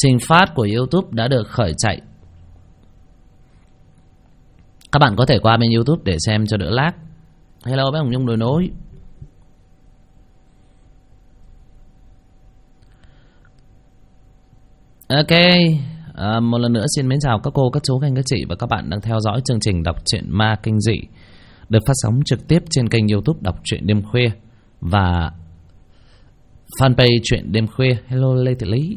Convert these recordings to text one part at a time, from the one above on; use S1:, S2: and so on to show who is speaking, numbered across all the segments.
S1: Trình phát của YouTube đã được khởi chạy. Các bạn có thể qua bên YouTube để xem cho đỡ lag. Hello bé Hồng Nhung đồi nối. Ok, một lần nữa xin mến chào các cô, các chú, các anh, các chị và các bạn đang theo dõi chương trình đọc truyện ma kinh dị được phát sóng trực tiếp trên kênh YouTube Đọc Truyện Đêm Khuya và fanpage Truyện Đêm Khuya. Hello Lê Thị Lý.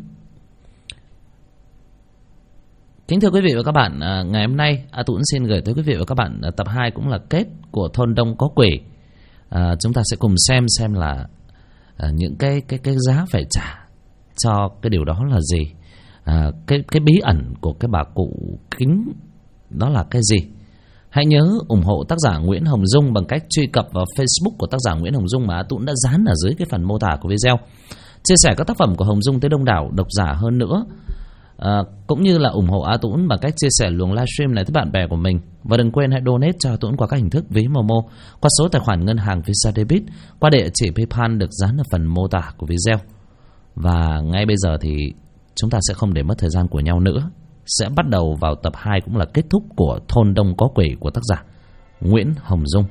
S1: Kính thưa quý vị và các bạn, ngày hôm nay A Tũng xin gửi tới quý vị và các bạn tập 2 cũng là kết của Thôn Đông Có Quỷ. Chúng ta sẽ cùng xem là những cái giá phải trả cho cái điều đó là gì. Cái bí ẩn của cái bà cụ kính đó là cái gì. Hãy nhớ ủng hộ tác giả Nguyễn Hồng Dung bằng cách truy cập vào Facebook của tác giả Nguyễn Hồng Dung mà A Tũng đã dán ở dưới cái phần mô tả của video. Chia sẻ các tác phẩm của Hồng Dung tới đông đảo độc giả hơn nữa. Cũng như là ủng hộ A Tũng bằng cách chia sẻ luồng livestream này tới bạn bè của mình. Và đừng quên hãy donate cho A Tũng qua các hình thức ví Momo, qua số tài khoản ngân hàng Visa Debit, qua địa chỉ PayPal được dán ở phần mô tả của video. Và ngay bây giờ thì chúng ta sẽ không để mất thời gian của nhau nữa, sẽ bắt đầu vào tập 2 cũng là kết thúc của Thôn Đông Có Quỷ của tác giả Nguyễn Hồng Dung.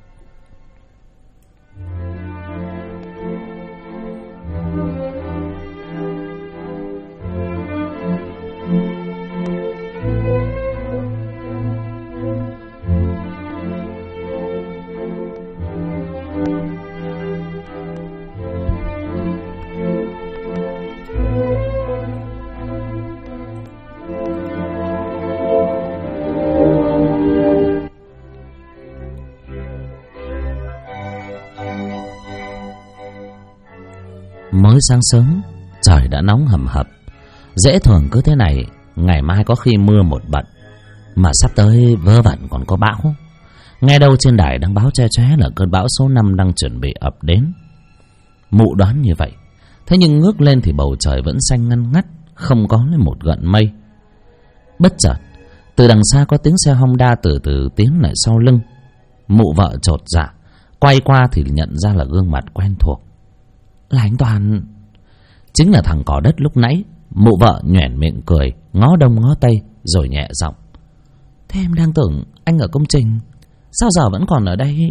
S1: Mới sáng sớm, trời đã nóng hầm hập. Dễ thường cứ thế này, ngày mai có khi mưa một bận, mà sắp tới vớ vẩn còn có bão. Nghe đâu trên đài đang báo che chóe là cơn bão số 5 đang chuẩn bị ập đến. Mụ đoán như vậy, thế nhưng ngước lên thì bầu trời vẫn xanh ngăn ngắt, không có lên một gợn mây. Bất chợt, từ đằng xa có tiếng xe Honda từ từ tiến lại sau lưng. Mụ vợ chột dạ, quay qua thì nhận ra là gương mặt quen thuộc. Là anh Toàn. Chính là thằng cỏ đất lúc nãy. Mụ vợ nhoẻn miệng cười, ngó đông ngó tây rồi nhẹ giọng: thế em đang tưởng anh ở công trình, sao giờ vẫn còn ở đây?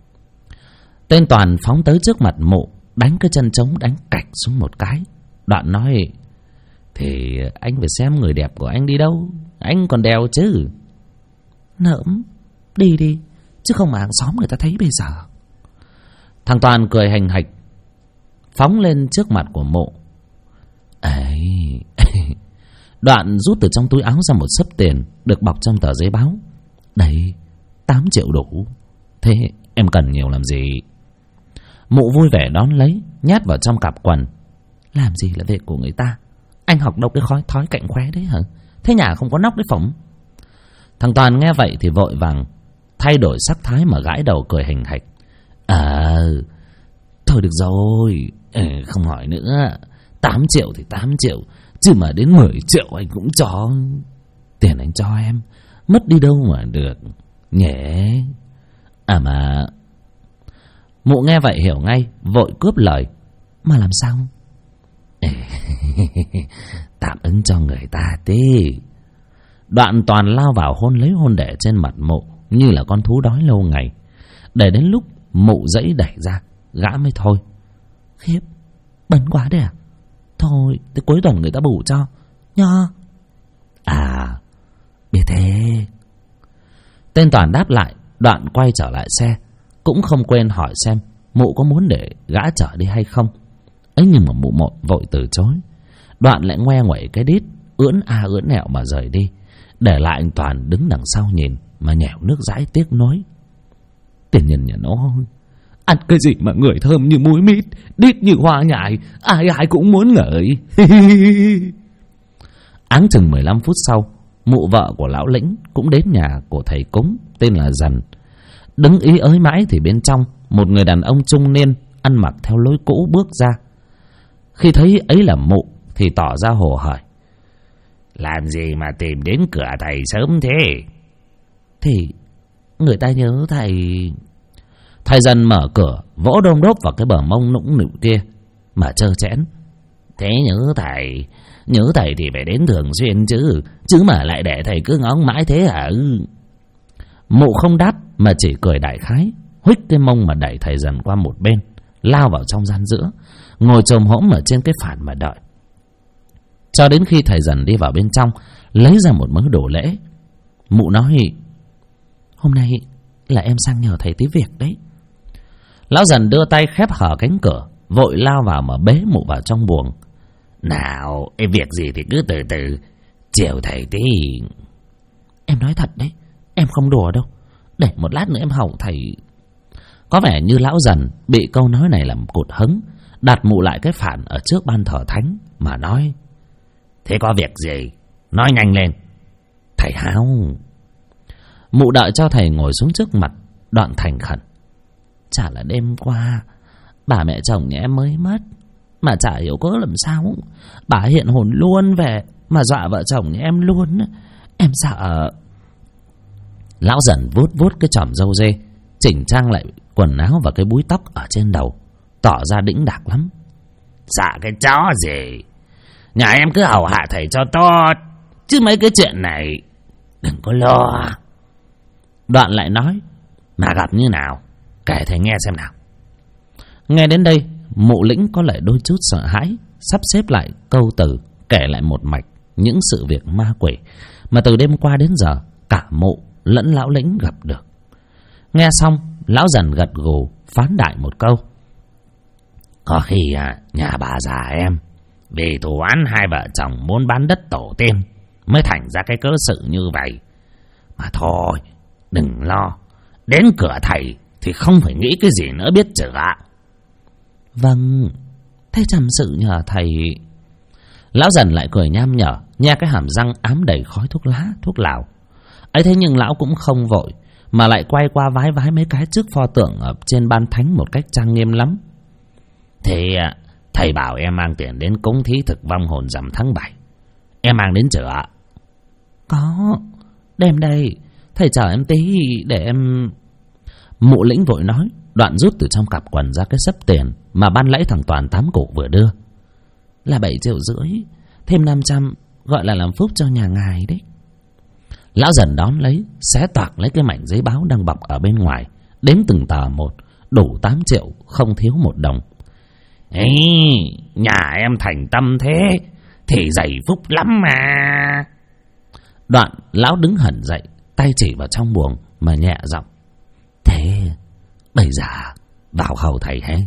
S1: Tên Toàn phóng tới trước mặt mụ, đánh cái chân trống đánh cạch xuống một cái. Đoạn nói: thì anh phải xem người đẹp của anh đi đâu, anh còn đèo chứ. Nỡm, đi đi, chứ không mà hàng xóm người ta thấy bây giờ. Thằng Toàn cười hành hạch, phóng lên trước mặt của mụ. Ấy Đoạn rút từ trong túi áo ra một xấp tiền được bọc trong tờ giấy báo. Đây, 8 triệu đủ. Thế em cần nhiều làm gì? Mụ vui vẻ đón lấy, nhát vào trong cặp quần. Làm gì là việc của người ta, anh học đâu cái thói cạnh khóe đấy hả? Thế nhà không có nóc đấy phỏng. Thằng Toàn nghe vậy thì vội vàng thay đổi sắc thái mà gãi đầu cười hình hạch. Thôi được rồi, không hỏi nữa. 8 triệu thì 8 triệu, chứ mà đến 10 triệu anh cũng cho. Tiền anh cho em, mất đi đâu mà được nhé. Mà mụ nghe vậy hiểu ngay, vội cướp lời. Mà làm sao? Tạm ứng cho người ta tí. Đoạn Toàn lao vào hôn lấy hôn để trên mặt mụ như là con thú đói lâu ngày. Để đến lúc mụ dãy đẩy ra, gã mới thôi. Khiếp, bấn quá đấy à? Thôi, tới cuối tuần người ta bù cho nho. Biết thế. Tên Toàn đáp lại, đoạn quay trở lại xe, cũng không quên hỏi xem mụ có muốn để gã chở đi hay không. Ấy nhưng mà mụ vội từ chối. Đoạn lại ngoe nguẩy cái đít, ưỡn ưỡn ẹo mà rời đi, để lại anh Toàn đứng đằng sau nhìn mà nhẻo nước dãi tiếc nói. Tiền nhân nhà nó ăn cái gì mà người thơm như muối mít, đít như hoa nhài, ai ai cũng muốn ngửi. Áng chừng 15 phút sau, mụ vợ của lão lĩnh cũng đến nhà của thầy cúng tên là Dần. Đứng ý ới mãi thì bên trong một người đàn ông trung niên ăn mặc theo lối cũ bước ra. Khi thấy ấy là mụ thì tỏ ra hồ hởi. Làm gì mà tìm đến cửa thầy sớm thế? Thì người ta nhớ thầy. Thầy Dần mở cửa, vỗ đôm đốp vào cái bờ mông nũng nịu kia mà trơ trẽn.
S2: Thế nhớ thầy thì phải đến thường xuyên chứ mà lại để thầy cứ ngóng mãi thế hả?
S1: Mụ không đáp mà chỉ cười đại khái, huých cái mông mà đẩy thầy Dần qua một bên, lao vào trong gian giữa, ngồi chồm hổm ở trên cái phản mà đợi. Cho đến khi thầy Dần đi vào bên trong, lấy ra một mớ đồ lễ. Mụ nói: "Hôm nay là em sang nhờ thầy tí việc đấy." Lão Dần đưa tay khép hở cánh cửa, vội lao vào mà bế mụ vào trong buồng.
S2: "Nào, việc gì thì cứ từ từ, chiều thầy tí."
S1: "Em nói thật đấy, em không đùa đâu. Để một lát nữa em hầu thầy." Có vẻ như lão Dần bị câu nói này làm cụt hứng, đặt mụ lại cái phản ở trước ban thờ thánh mà nói:
S2: "Thế có việc gì? Nói nhanh lên."
S1: "Thầy Hao." Mụ đợi cho thầy ngồi xuống trước mặt, đoạn thành khẩn: "Chả là đêm qua bà mẹ chồng nhà em mới mất, mà chả hiểu cớ làm sao bà hiện hồn luôn về mà dọa vợ chồng nhà em luôn. Em sợ." Lão Dần vuốt vuốt cái chòm râu dê, chỉnh trang lại quần áo và cái búi tóc ở trên đầu, tỏ ra đĩnh đạc lắm.
S2: "Dạ cái chó gì? Nhà em cứ hầu hạ thầy cho tốt, chứ mấy cái chuyện này đừng có lo."
S1: Đoạn lại nói:
S2: "Mà gặp như nào, kể thầy nghe xem nào."
S1: Nghe đến đây, Mụ Lĩnh có lại đôi chút sợ hãi, sắp xếp lại câu từ, kể lại một mạch những sự việc ma quỷ mà từ đêm qua đến giờ cả mụ lẫn lão Lĩnh gặp được. Nghe xong, lão Dần gật gù phán đại một câu:
S2: "Có khi nhà bà già em vì thù oán hai vợ chồng muốn bán đất tổ tiên mới thành ra cái cớ sự như vậy. Mà thôi, đừng lo, đến cửa thầy thì không phải nghĩ cái gì nữa biết chưa ạ?"
S1: "Vâng, thế chăm sự nhờ thầy." Lão Dần lại cười nham nhở, nhe cái hàm răng ám đầy khói thuốc lá, thuốc lào. Ấy thế nhưng lão cũng không vội, mà lại quay qua vái vái mấy cái trước pho tượng ở trên ban thánh một cách trang nghiêm lắm.
S2: "Thế thầy bảo em mang tiền đến cúng thí thực vong hồn rằm tháng 7. Em mang đến chưa ạ?"
S1: "Có, đem đây, thầy chờ em tí để em..." Mụ Lĩnh vội nói, đoạn rút từ trong cặp quần ra cái xấp tiền mà ban nãy thằng Toàn 8 củ vừa đưa. "Là 7,5 triệu, thêm 500 gọi là làm phúc cho nhà ngài đấy." Lão Dần đón lấy, xé toạc lấy cái mảnh giấy báo đang bọc ở bên ngoài, đếm từng tờ một, đủ 8 triệu, không thiếu một đồng.
S2: "Ê, nhà em thành tâm thế thì dày phúc lắm mà."
S1: Đoạn lão đứng hẳn dậy, tay chỉ vào trong buồng mà nhẹ giọng: "Thế bây giờ vào hầu thầy hé."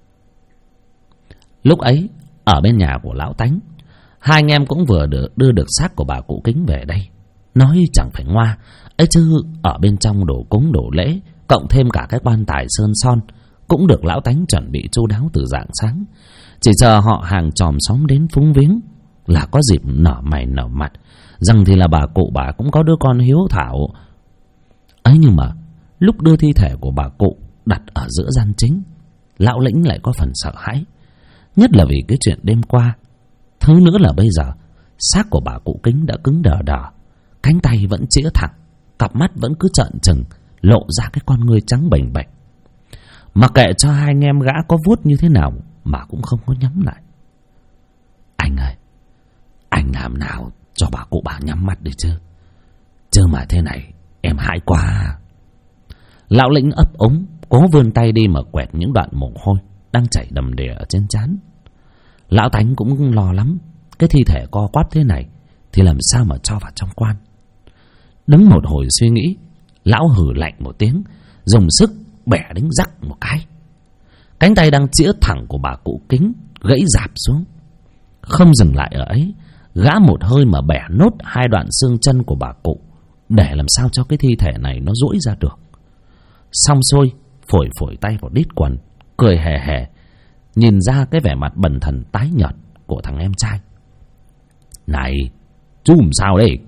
S1: Lúc ấy ở bên nhà của lão Tánh, hai anh em cũng vừa đưa được xác của bà cụ Kính về đây. Nói chẳng phải ngoa ấy chứ, ở bên trong đồ cúng đồ lễ, cộng thêm cả cái quan tài sơn son cũng được lão Tánh chuẩn bị chu đáo từ rạng sáng, chỉ chờ họ hàng chòm xóm đến phúng viếng là có dịp nở mày nở mặt rằng thì là bà cụ bà cũng có đứa con hiếu thảo ấy. Nhưng mà lúc đưa thi thể của bà cụ đặt ở giữa gian chính, lão Lĩnh lại có phần sợ hãi, nhất là vì cái chuyện đêm qua. Thứ nữa là bây giờ xác của bà cụ Kính đã cứng đờ đờ, cánh tay vẫn chĩa thẳng, cặp mắt vẫn cứ trợn trừng, lộ ra cái con ngươi trắng bềnh bềnh. Mà kệ cho hai anh em gã có vuốt như thế nào mà cũng không có nhắm lại. "Anh ơi, anh làm nào cho bà cụ bà nhắm mắt đi chứ. Chứ mà thế này em hãi quá." Lão Lĩnh ấp úng, cố vươn tay đi mà quẹt những đoạn mồ hôi đang chảy đầm đìa ở trên trán. Lão Tánh cũng lo lắm, cái thi thể co quắp thế này thì làm sao mà cho vào trong quan. Đứng một hồi suy nghĩ, lão hừ lạnh một tiếng, dùng sức bẻ đánh rắc một cái. Cánh tay đang chĩa thẳng của bà cụ Kính gãy rạp xuống. Không dừng lại ở ấy, gã một hơi mà bẻ nốt hai đoạn xương chân của bà cụ, để làm sao cho cái thi thể này nó duỗi ra được. Xong xuôi, phổi phổi tay vào đít quần, cười hề hề, nhìn ra cái vẻ mặt bần thần tái nhợt của thằng em trai. "Này, chú làm sao đây?"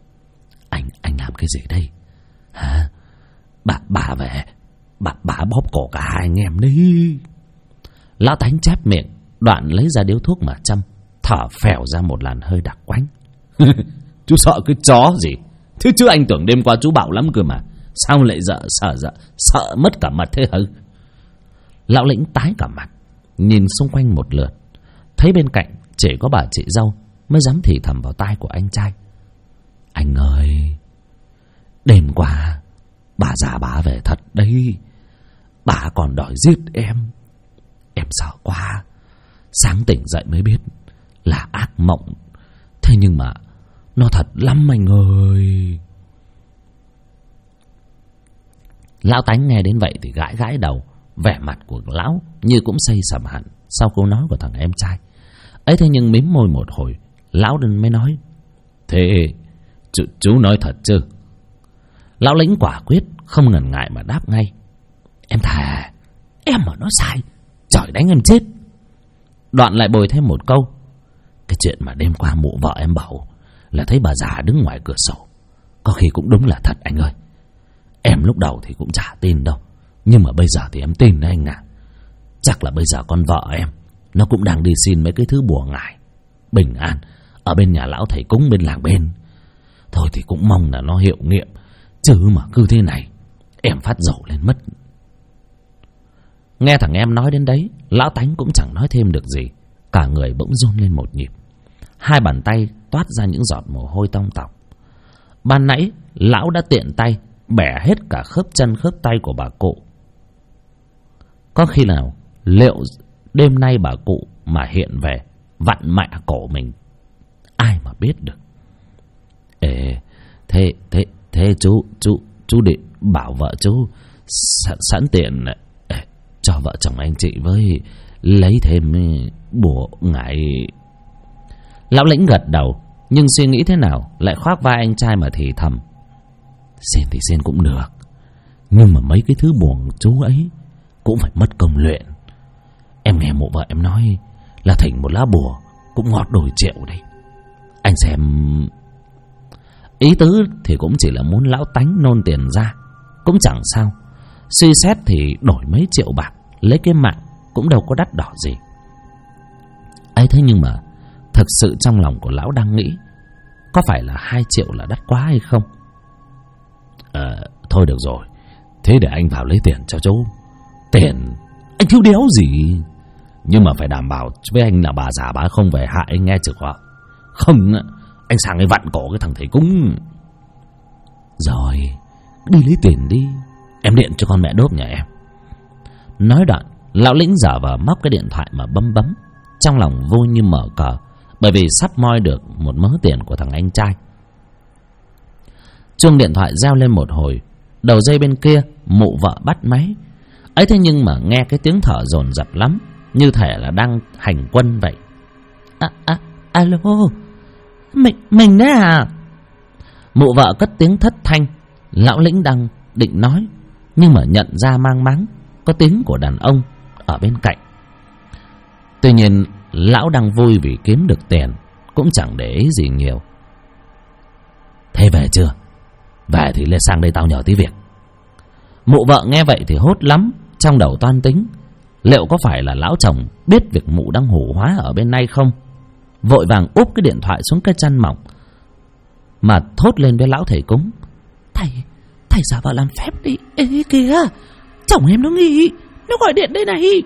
S1: Anh làm cái gì đây hả? Bà về, bà bóp cổ cả hai anh em đi." Lão Tánh chép miệng, đoạn lấy ra điếu thuốc mà châm, thở phèo ra một làn hơi đặc quánh. "Chú sợ cái chó gì? Thế chứ anh tưởng đêm qua chú bảo lắm cơ mà, sao lại sợ mất cả mật thế hả?" Lão Lĩnh tái cả mặt, nhìn xung quanh một lượt, thấy bên cạnh chỉ có bà chị dâu mới dám thì thầm vào tai của anh trai. Anh ơi, đêm qua bà già bà về thật đấy. Bà còn đòi giết em. Em sợ quá. Sáng tỉnh dậy mới biết là ác mộng. Thế nhưng mà nó thật lắm anh ơi. Lão Tánh nghe đến vậy thì gãi gãi đầu. Vẻ mặt của lão như cũng xây sầm hẳn sau câu nói của thằng em trai ấy. Thế nhưng mím môi một hồi, lão đừng mới nói: Thế chú nói thật chứ? Lão Lĩnh quả quyết, không ngần ngại mà đáp ngay: Em thà em mà nói sai, trời đánh em chết. Đoạn lại bồi thêm một câu: Cái chuyện mà đêm qua mụ vợ em bảo là thấy bà già đứng ngoài cửa sổ, có khi cũng đúng là thật anh ơi. Em lúc đầu thì cũng chả tin đâu, nhưng mà bây giờ thì em tin đấy anh ạ. Chắc là bây giờ con vợ em nó cũng đang đi xin mấy cái thứ bùa ngải bình an ở bên nhà lão thầy cúng bên làng bên. Thôi thì cũng mong là nó hiệu nghiệm, chứ mà cứ thế này em phát dầu lên mất. Nghe thằng em nói đến đấy, lão Tánh cũng chẳng nói thêm được gì. Cả người bỗng run lên một nhịp, hai bàn tay toát ra những giọt mồ hôi tong tỏng. Ban nãy lão đã tiện tay bẻ hết cả khớp chân khớp tay của bà cụ. Có khi nào liệu đêm nay bà cụ mà hiện về vặn mẹ cổ mình, ai mà biết được. Thế chú định bảo vợ chú sẵn tiện cho vợ chồng anh chị với lấy thêm bùa ngải. Lão Lĩnh gật đầu, nhưng suy nghĩ thế nào lại khoác vai anh trai mà thì thầm: Xin thì xin cũng được, nhưng mà mấy cái thứ buồn chú ấy cũng phải mất công luyện. Em nghe mụ vợ em nói là thỉnh một lá bùa cũng ngót đôi triệu đấy. Anh xem. Ý tứ thì cũng chỉ là muốn lão Tánh nôn tiền ra, cũng chẳng sao. Suy xét thì đổi mấy triệu bạc lấy cái mạng cũng đâu có đắt đỏ gì ấy. Thế nhưng mà thực sự trong lòng của lão đang nghĩ, có phải là 2 triệu là đắt quá hay không? Thôi được rồi, thế để anh vào lấy tiền cho chú. Tiền anh thiếu đéo gì, nhưng mà phải đảm bảo với anh là bà già bà không về hại anh nghe chưa ạ? Không anh sang cái vặn cổ cái thằng thầy cúng. Rồi, đi lấy tiền đi, em điện cho con mẹ đốp nhà em. Nói đoạn, lão Lĩnh giả vờ móc cái điện thoại mà bấm. Trong lòng vui như mở cờ, bởi vì sắp moi được một mớ tiền của thằng anh trai. Chuông điện thoại reo lên một hồi, đầu dây bên kia mụ vợ bắt máy ấy. Thế nhưng mà nghe cái tiếng thở dồn dập lắm, như thể là đang hành quân vậy. Alo, mình đấy à? Mụ vợ cất tiếng thất thanh. Lão Lĩnh đang định nói, nhưng mà nhận ra mang máng có tiếng của đàn ông ở bên cạnh. Tuy nhiên lão đang vui vì kiếm được tiền, cũng chẳng để ý gì nhiều. Thế về chưa? Về thì lên sang đây tao nhờ tí việc. Mụ vợ nghe vậy thì hốt lắm, trong đầu toan tính liệu có phải là lão chồng biết việc mụ đang hủ hóa ở bên này không. Vội vàng úp cái điện thoại xuống cái chăn mỏng mà thốt lên với lão thầy cúng: Thầy giả vờ làm phép đi. Ê kìa, chồng em nó nghi, nó gọi điện đây này.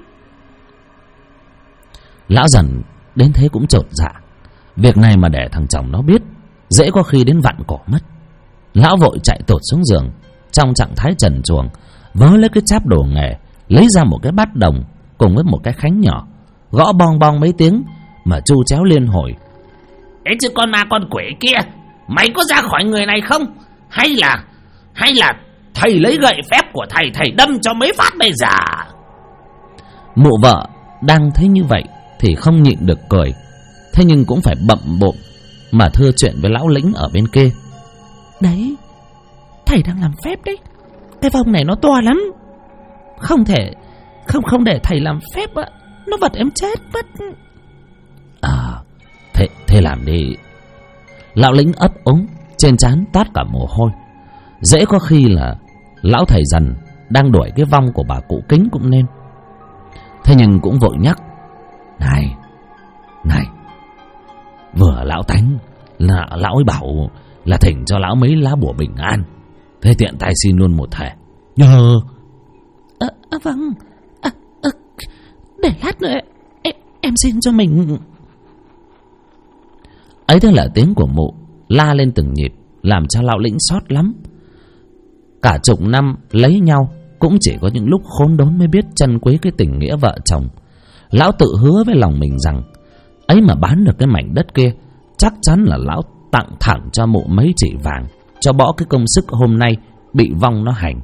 S1: Lão dần đến thế cũng chột dạ. Việc này mà để thằng chồng nó biết, dễ có khi đến vặn cổ mất. Lão vội chạy tụt xuống giường, trong trạng thái trần truồng, vớ lấy cái cháp đồ nghề, lấy ra một cái bát đồng cùng với một cái khánh nhỏ, gõ bong bong mấy tiếng mà chu chéo liên hồi:
S2: Ê chứ con ma con quỷ kia, mày có ra khỏi người này không? Hay là thầy lấy gậy phép của thầy đâm cho mấy phát bây giờ?
S1: Mụ vợ đang thấy như vậy thì không nhịn được cười, thế nhưng cũng phải bậm bộm mà thưa chuyện với lão Lĩnh ở bên kia: Đấy, thầy đang làm phép đấy. Cái vong này nó to lắm, không thể không để thầy làm phép á, nó vật em chết mất. Thế làm đi. Lão Lĩnh ấp úng, trên trán toát cả mồ hôi. Dễ có khi là lão thầy dần đang đuổi cái vong của bà cụ Kính cũng nên. Thế nhưng cũng vội nhắc: Này, vừa lão Tánh là lão ấy bảo là thỉnh cho lão mấy lá bùa bình an, thế tiện tay xin luôn một thẻ nhờ. Vâng, để lát nữa em xin cho mình. Ấy thế là tiếng của mụ la lên từng nhịp, làm cho lão lĩnh xót lắm. Cả chục năm lấy nhau, cũng chỉ có những lúc khốn đốn mới biết trân quý cái tình nghĩa vợ chồng. Lão tự hứa với lòng mình rằng ấy mà bán được cái mảnh đất kia, chắc chắn là lão tặng thẳng cho mụ mấy chỉ vàng, cho bỏ cái công sức hôm nay bị vong nó hành.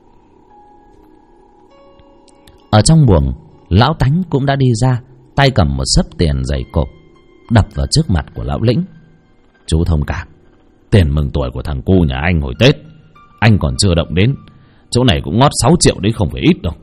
S1: Ở trong buồng, lão Tánh cũng đã đi ra, tay cầm một xấp tiền dày cộp, đập vào trước mặt của lão lĩnh. Chú thông cảm, tiền mừng tuổi của thằng cu nhà anh hồi Tết anh còn chưa động đến, chỗ này cũng ngót 6 triệu đấy, không phải ít đâu.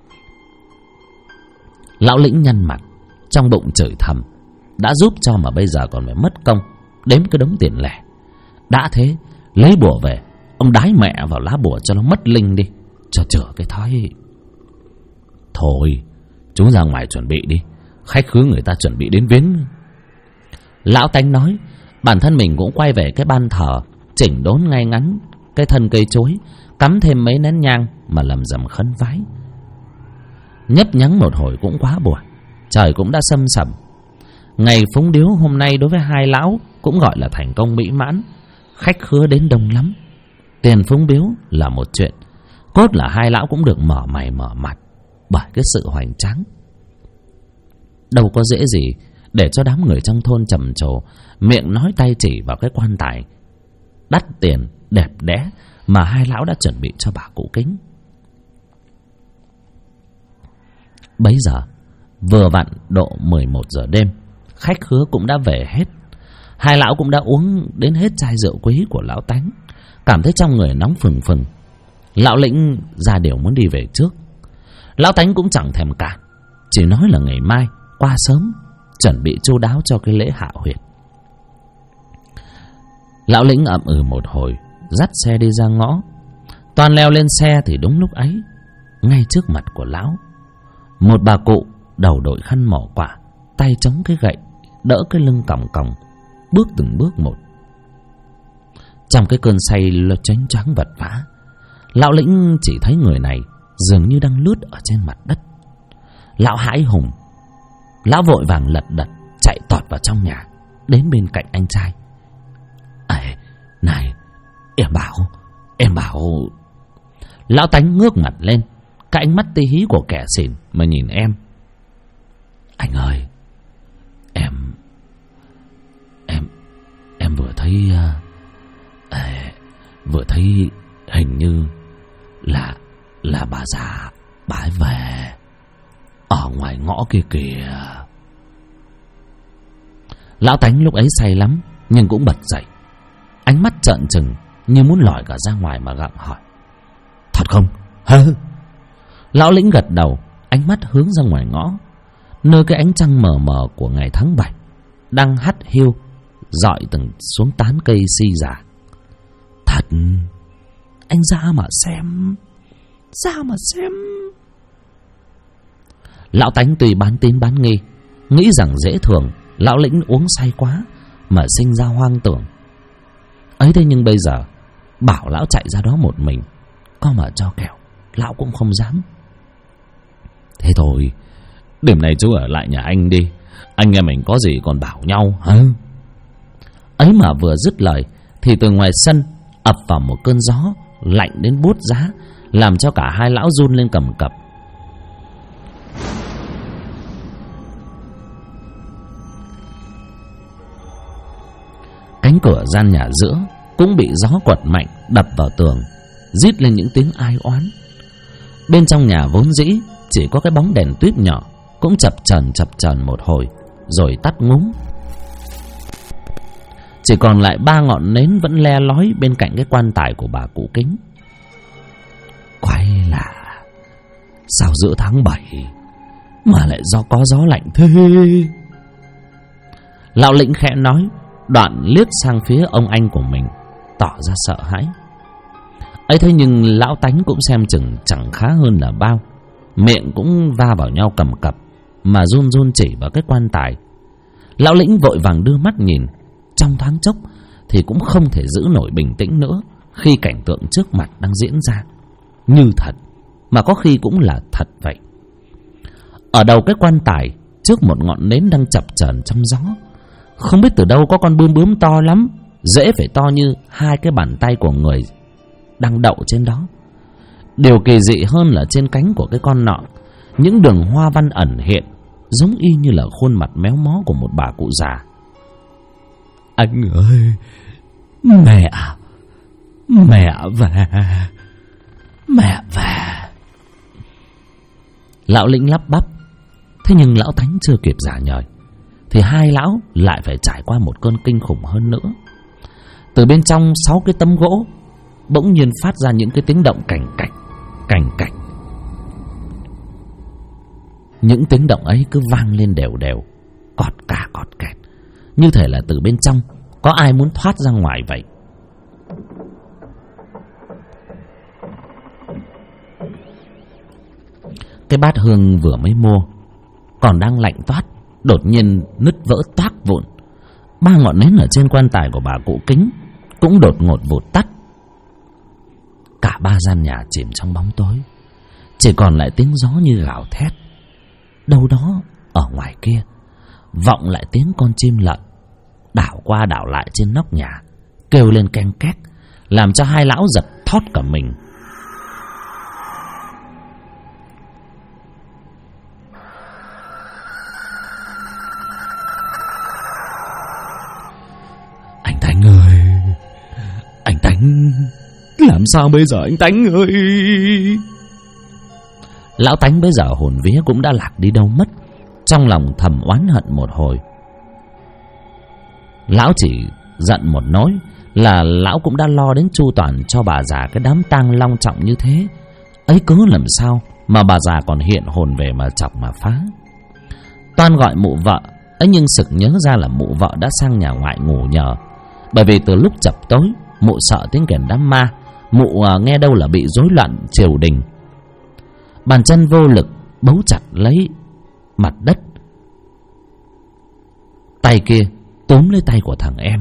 S1: Lão lĩnh nhăn mặt, trong bụng chửi thầm, đã giúp cho mà bây giờ còn phải mất công đếm cái đống tiền lẻ. Đã thế, lấy bùa về, ông đái mẹ vào lá bùa cho nó mất linh đi, cho chữa cái thói. Thôi, chú ra ngoài chuẩn bị đi, khách khứa người ta chuẩn bị đến viếng. Lão Tánh nói, bản thân mình cũng quay về cái ban thờ, chỉnh đốn ngay ngắn cái thân cây chuối, cắm thêm mấy nén nhang mà lầm rầm khấn vái. Nhấp nhắng một hồi cũng quá buồn, trời cũng đã sâm sẩm. Ngày phúng điếu hôm nay đối với hai lão cũng gọi là thành công mỹ mãn, khách khứa đến đông lắm. Tiền phúng biếu là một chuyện, cốt là hai lão cũng được mở mày mở mặt bởi cái sự hoành tráng. Đâu có dễ gì để cho đám người trong thôn trầm trồ, miệng nói tay chỉ vào cái quan tài đắt tiền đẹp đẽ mà hai lão đã chuẩn bị cho bà cụ Kính. Bấy giờ vừa vặn độ 11 giờ đêm, khách khứa cũng đã về hết. Hai lão cũng đã uống đến hết chai rượu quý của lão Tánh, cảm thấy trong người nóng phừng phừng. Lão lĩnh ra điều muốn đi về trước. Lão Tánh cũng chẳng thèm cản, chỉ nói là ngày mai qua sớm, chuẩn bị chu đáo cho cái lễ hạ huyệt. Lão lĩnh ậm ừ một hồi, dắt xe đi ra ngõ. Toàn leo lên xe thì đúng lúc ấy, ngay trước mặt của lão, một bà cụ đầu đội khăn mỏ quả, tay chống cái gậy, đỡ cái lưng còng còng, bước từng bước một. Trong cái cơn say choáng choáng vật vã, lão lĩnh chỉ thấy người này dường như đang lướt ở trên mặt đất. Lão hãi hùng, lão vội vàng lật đật chạy tọt vào trong nhà, đến bên cạnh anh trai. Này, em bảo. Lão Tánh ngước mặt lên, cái ánh mắt tí hí của kẻ xỉn mà nhìn em. Anh ơi, em vừa thấy hình như là bà già bà ấy về ở ngoài ngõ kia kìa. Lão Tánh lúc ấy say lắm nhưng cũng bật dậy, ánh mắt trợn trừng như muốn lòi cả ra ngoài mà gặng hỏi. Thật không? Hơ. Lão lĩnh gật đầu, ánh mắt hướng ra ngoài ngõ, nơi cái ánh trăng mờ mờ của ngày tháng 7 đang hắt hiu dọi từng xuống tán cây si già. Thật, anh ra mà xem. Lão Tánh tuy bán tín bán nghi, nghĩ rằng dễ thường lão lĩnh uống say quá mà sinh ra hoang tưởng. Ấy thế nhưng bây giờ bảo lão chạy ra đó một mình, có mà cho kẹo lão cũng không dám. Thế thôi, đêm nay chú ở lại nhà anh đi, anh em mình có gì còn bảo nhau hả? Ấy mà vừa dứt lời thì từ ngoài sân ập vào một cơn gió lạnh đến buốt giá, làm cho cả hai lão run lên cầm cập. Cánh cửa gian nhà giữa cũng bị gió quật mạnh đập vào tường, rít lên những tiếng ai oán. Bên trong nhà vốn dĩ chỉ có cái bóng đèn tuýp nhỏ, cũng chập chờn một hồi rồi tắt ngúm. Chỉ còn lại 3 ngọn nến vẫn le lói bên cạnh cái quan tài của bà cụ Kính. Quái lạ, sao giữa tháng 7 mà lại có gió lạnh thế? Lão lĩnh khẽ nói, đoạn liếc sang phía ông anh của mình, tỏ ra sợ hãi. ấy thế nhưng lão Tánh cũng xem chừng chẳng khá hơn là bao, miệng cũng va vào nhau cầm cập mà run run chỉ vào cái quan tài. Lão lĩnh vội vàng đưa mắt nhìn, trong thoáng chốc thì cũng không thể giữ nổi bình tĩnh nữa khi cảnh tượng trước mặt đang diễn ra như thật, mà có khi cũng là thật vậy. Ở đầu cái quan tài, trước một ngọn nến đang chập chờn trong gió, Không biết từ đâu có con bướm bướm to lắm, rễ phải to như 2 cái bàn tay của người đang đậu trên đó. Điều kỳ dị hơn là trên cánh của cái con nọ, những đường hoa văn ẩn hiện, giống y như là khuôn mặt méo mó của một bà cụ già. Anh ơi, mẹ về. Lão Lĩnh lắp bắp. Thế nhưng lão Thánh chưa kịp giả nhời thì hai lão lại phải trải qua một cơn kinh khủng hơn nữa. Từ bên trong 6 cái tấm gỗ bỗng nhiên phát ra những cái tiếng động cành cạch. Những tiếng động ấy cứ vang lên đều đều, cọt kẹt, như thể là từ bên trong có ai muốn thoát ra ngoài vậy. Cái bát hương vừa mới mua còn đang lạnh toát, đột nhiên nứt vỡ toác vụn. 3 ngọn nến ở trên quan tài của bà cụ Kính cũng đột ngột vụt tắt. Cả 3 gian nhà chìm trong bóng tối, chỉ còn lại tiếng gió như gào thét. Đâu đó ở ngoài kia vọng lại tiếng con chim lợn đảo qua đảo lại trên nóc nhà, kêu lên keng két, làm cho hai lão giật thót cả mình. Anh Tánh ơi, anh Tánh, làm sao bây giờ anh Tánh ơi? Lão Tánh bây giờ hồn vía cũng đã lạc đi đâu mất, trong lòng thầm oán hận một hồi. Lão chỉ giận một nỗi là lão cũng đã lo đến chu toàn cho bà già cái đám tang long trọng như thế ấy, cứ làm sao mà bà già còn hiện hồn về mà chọc mà phá. Toan gọi mụ vợ ấy, nhưng sực nhớ ra là mụ vợ đã sang nhà ngoại ngủ nhờ, bởi vì từ lúc chập tối mụ sợ tiếng kèn đám ma. Mụ nghe đâu là bị rối loạn triều đình. Bàn chân vô lực bấu chặt lấy mặt đất, tay kia túm lấy tay của thằng em.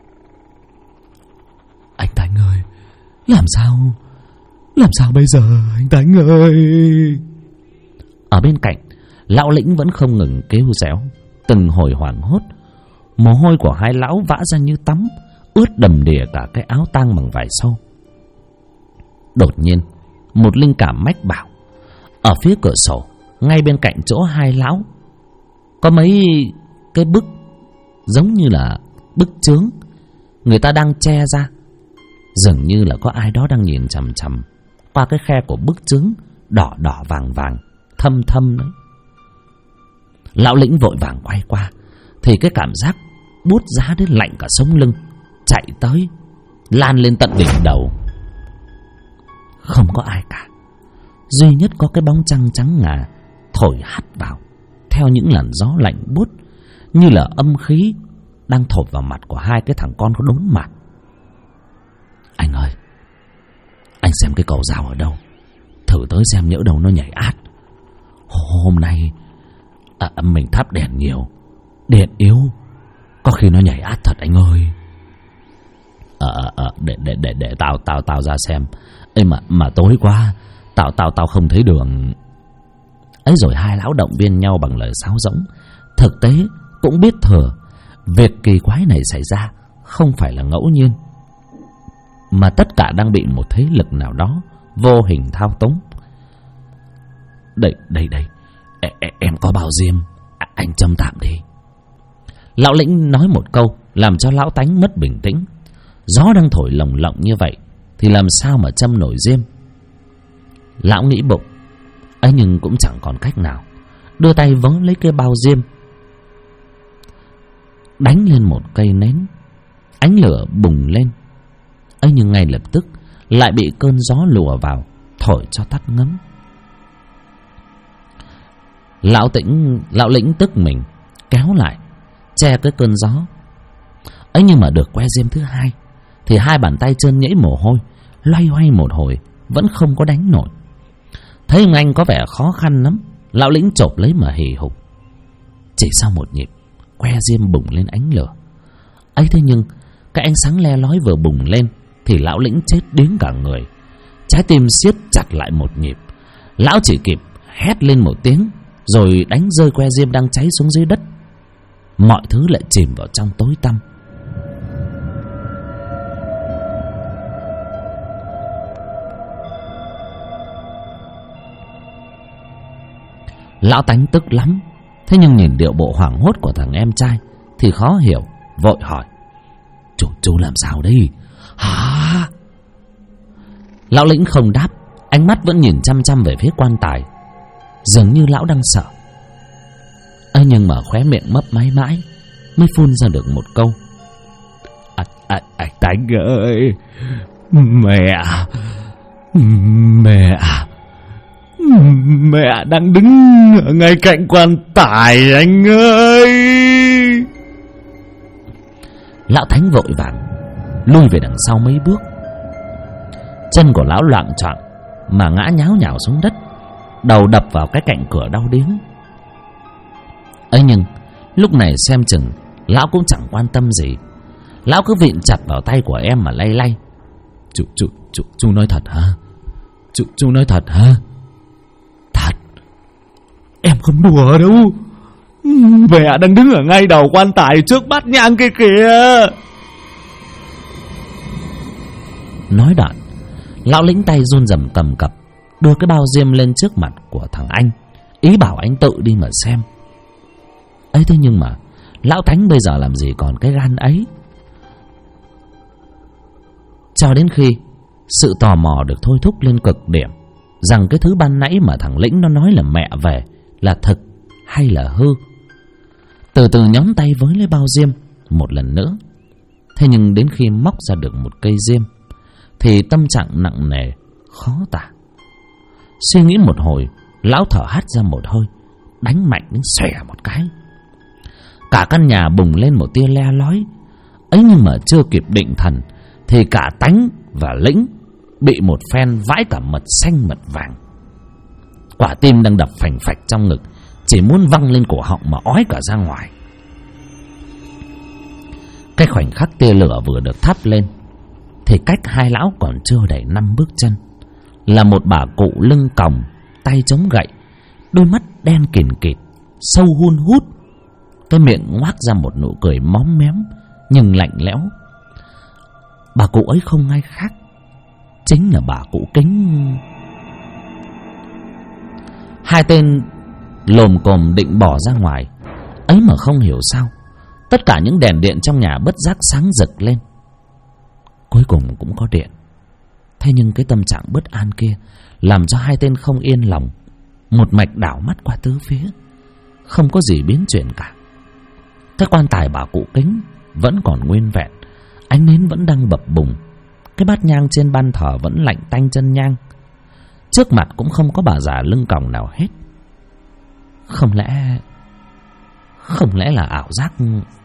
S1: Anh Tánh ơi, làm sao bây giờ anh Tánh ơi? Ở bên cạnh, lão Lĩnh vẫn không ngừng kêu réo, từng hồi hoảng hốt. Mồ hôi của hai lão vã ra như tắm, ướt đầm đìa cả cái áo tang bằng vải sâu. Đột nhiên một linh cảm mách bảo, ở phía cửa sổ ngay bên cạnh chỗ hai lão có mấy cái bức giống như là bức chướng, người ta đang che ra, dường như là có ai đó đang nhìn chằm chằm qua cái khe của bức chướng, đỏ đỏ vàng vàng, thâm thâm đấy. Lão Lĩnh vội vàng quay qua thì cái cảm giác buốt giá đến lạnh cả sống lưng chạy tới, lan lên tận đỉnh đầu. Không có ai cả, duy nhất có cái bóng trăng trắng ngà thổi hắt vào theo những làn gió lạnh buốt, như là âm khí đang thổi vào mặt của hai cái thằng con có đốn mặt. Anh ơi, anh xem cái cầu rào ở đâu, thử tới xem nhỡ đâu nó nhảy át. Hôm nay mình thắp đèn nhiều, điện yếu, có khi nó nhảy át thật anh ơi. Để tao ra xem. Ê mà tối quá, tao không thấy đường. Ấy rồi hai lão động viên nhau bằng lời sáo rỗng. Thực tế cũng biết thừa việc kỳ quái này xảy ra không phải là ngẫu nhiên, mà tất cả đang bị một thế lực nào đó vô hình thao túng. Đây, em có bao diêm, anh châm tạm đi. Lão Lĩnh nói một câu làm cho lão Tánh mất bình tĩnh. Gió đang thổi lồng lộng như vậy thì làm sao mà châm nổi diêm. Lão nghĩ bụng ấy, nhưng cũng chẳng còn cách nào, đưa tay vớ lấy cái bao diêm, đánh lên một cây nến. Ánh lửa bùng lên ấy, nhưng ngay lập tức lại bị cơn gió lùa vào thổi cho tắt ngấm. Lão Lĩnh tức mình kéo lại che cái cơn gió ấy, nhưng mà được que diêm thứ hai thì hai bàn tay trơn nhễ mồ hôi, loay hoay một hồi vẫn không có đánh nổi. Thấy ông anh có vẻ khó khăn lắm, lão Lĩnh chộp lấy mà hì hục. Chỉ sau một nhịp, que diêm bùng lên ánh lửa ấy. Thế nhưng cái ánh sáng le lói vừa bùng lên thì lão Lĩnh chết đến cả người. Trái tim siết chặt lại một nhịp. Lão chỉ kịp hét lên một tiếng rồi đánh rơi que diêm đang cháy xuống dưới đất. mọi thứ lại chìm vào trong tối tăm. Lão Tánh tức lắm, thế nhưng nhìn điệu bộ hoảng hốt của thằng em trai thì khó hiểu, vội hỏi: Chú làm sao đây? Hả? Lão Lĩnh không đáp, ánh mắt vẫn nhìn chăm chăm về phía quan tài, dường như lão đang sợ. ấy nhưng mà khóe miệng mấp máy mãi mới phun ra được một câu: Anh Tánh ơi, mẹ đang đứng ở ngay cạnh quan tài anh ơi. Lão Thánh vội vàng lui về đằng sau mấy bước. Chân của lão loạng choạng mà ngã nháo nhào xuống đất, đầu đập vào cái cạnh cửa đau điếng. ấy nhưng lúc này xem chừng lão cũng chẳng quan tâm gì. Lão cứ vịn chặt vào tay của em mà lay lay: Chú nói thật hả? Chú nói thật hả? Thật, em không đùa đâu. Mẹ đang đứng ở ngay đầu quan tài trước bát nhang kia kìa. Nói đoạn, lão Lĩnh tay run rẩy cầm cập đưa cái bao diêm lên trước mặt của thằng anh, ý bảo anh tự đi mà xem. ấy thế nhưng mà lão Thánh bây giờ làm gì còn cái gan ấy. Cho đến khi sự tò mò được thôi thúc lên cực điểm rằng cái thứ ban nãy mà thằng Lĩnh nó nói là mẹ về là thật hay là hư, từ từ nhón tay với lấy bao diêm một lần nữa. Thế nhưng đến khi móc ra được một cây diêm thì tâm trạng nặng nề khó tả. Suy nghĩ một hồi, lão thở hắt ra một hơi, đánh mạnh đến xòe một cái. Cả căn nhà bùng lên một tia le lói. ấy nhưng mà chưa kịp định thần thì cả Tánh và Lĩnh bị một phen vãi cả mật xanh mật vàng. Quả tim đang đập phành phạch trong ngực chỉ muốn văng lên cổ họng mà ói cả ra ngoài. Cái khoảnh khắc tia lửa vừa được thắp lên thì cách hai lão còn chưa đầy 5 bước chân là một bà cụ lưng còng, tay chống gậy, đôi mắt đen kìn kịt, sâu hun hút, cái miệng ngoác ra một nụ cười móm mém nhưng lạnh lẽo. Bà cụ ấy không ai khác chính là bà cụ Kính. Hai tên lồm cồm định bỏ ra ngoài, ấy mà không hiểu sao tất cả những đèn điện trong nhà bất giác sáng rực lên. Cuối cùng cũng có điện. Thế nhưng cái tâm trạng bất an kia làm cho hai tên không yên lòng, một mạch đảo mắt qua tứ phía, không có gì biến chuyển cả. Cái quan tài bà cụ Kính vẫn còn nguyên vẹn, ánh nến vẫn đang bập bùng, cái bát nhang trên ban thờ vẫn lạnh tanh chân nhang. Trước mặt cũng không có bà già lưng còng nào hết. Không lẽ là ảo giác?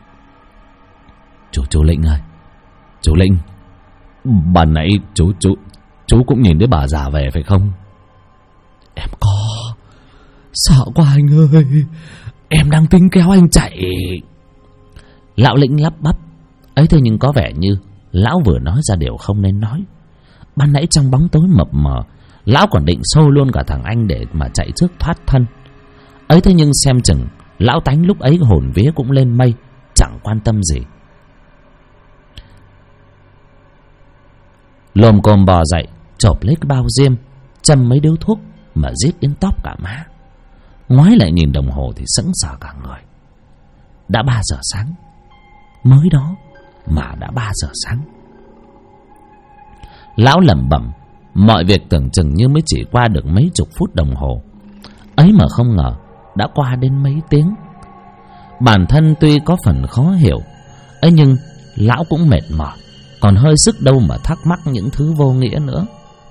S1: Chú Lĩnh ơi, chú Lĩnh, ban nãy chú cũng nhìn thấy bà già về phải không? Em có. Sợ quá anh ơi, em đang tính kéo anh chạy. Lão Lĩnh lắp bắp. ấy thế nhưng có vẻ như lão vừa nói ra điều không nên nói. Ban nãy trong bóng tối mập mờ, lão còn định xô luôn cả thằng anh để mà chạy trước thoát thân. ấy thế nhưng xem chừng lão Tánh lúc ấy hồn vía cũng lên mây, chẳng quan tâm gì. Lồm cồm bò dậy, chộp lấy cái bao diêm, châm mấy điếu thuốc mà rít đến tóp cả má. Ngoái lại nhìn đồng hồ thì sững sờ cả người. Đã 3 giờ sáng. Mới đó mà đã 3 giờ sáng. Lão lẩm bẩm, mọi việc tưởng chừng như mới chỉ qua được mấy chục phút đồng hồ, ấy mà không ngờ đã qua đến mấy tiếng. Bản thân tuy có phần khó hiểu, ấy nhưng lão cũng mệt mỏi, còn hơi sức đâu mà thắc mắc những thứ vô nghĩa nữa.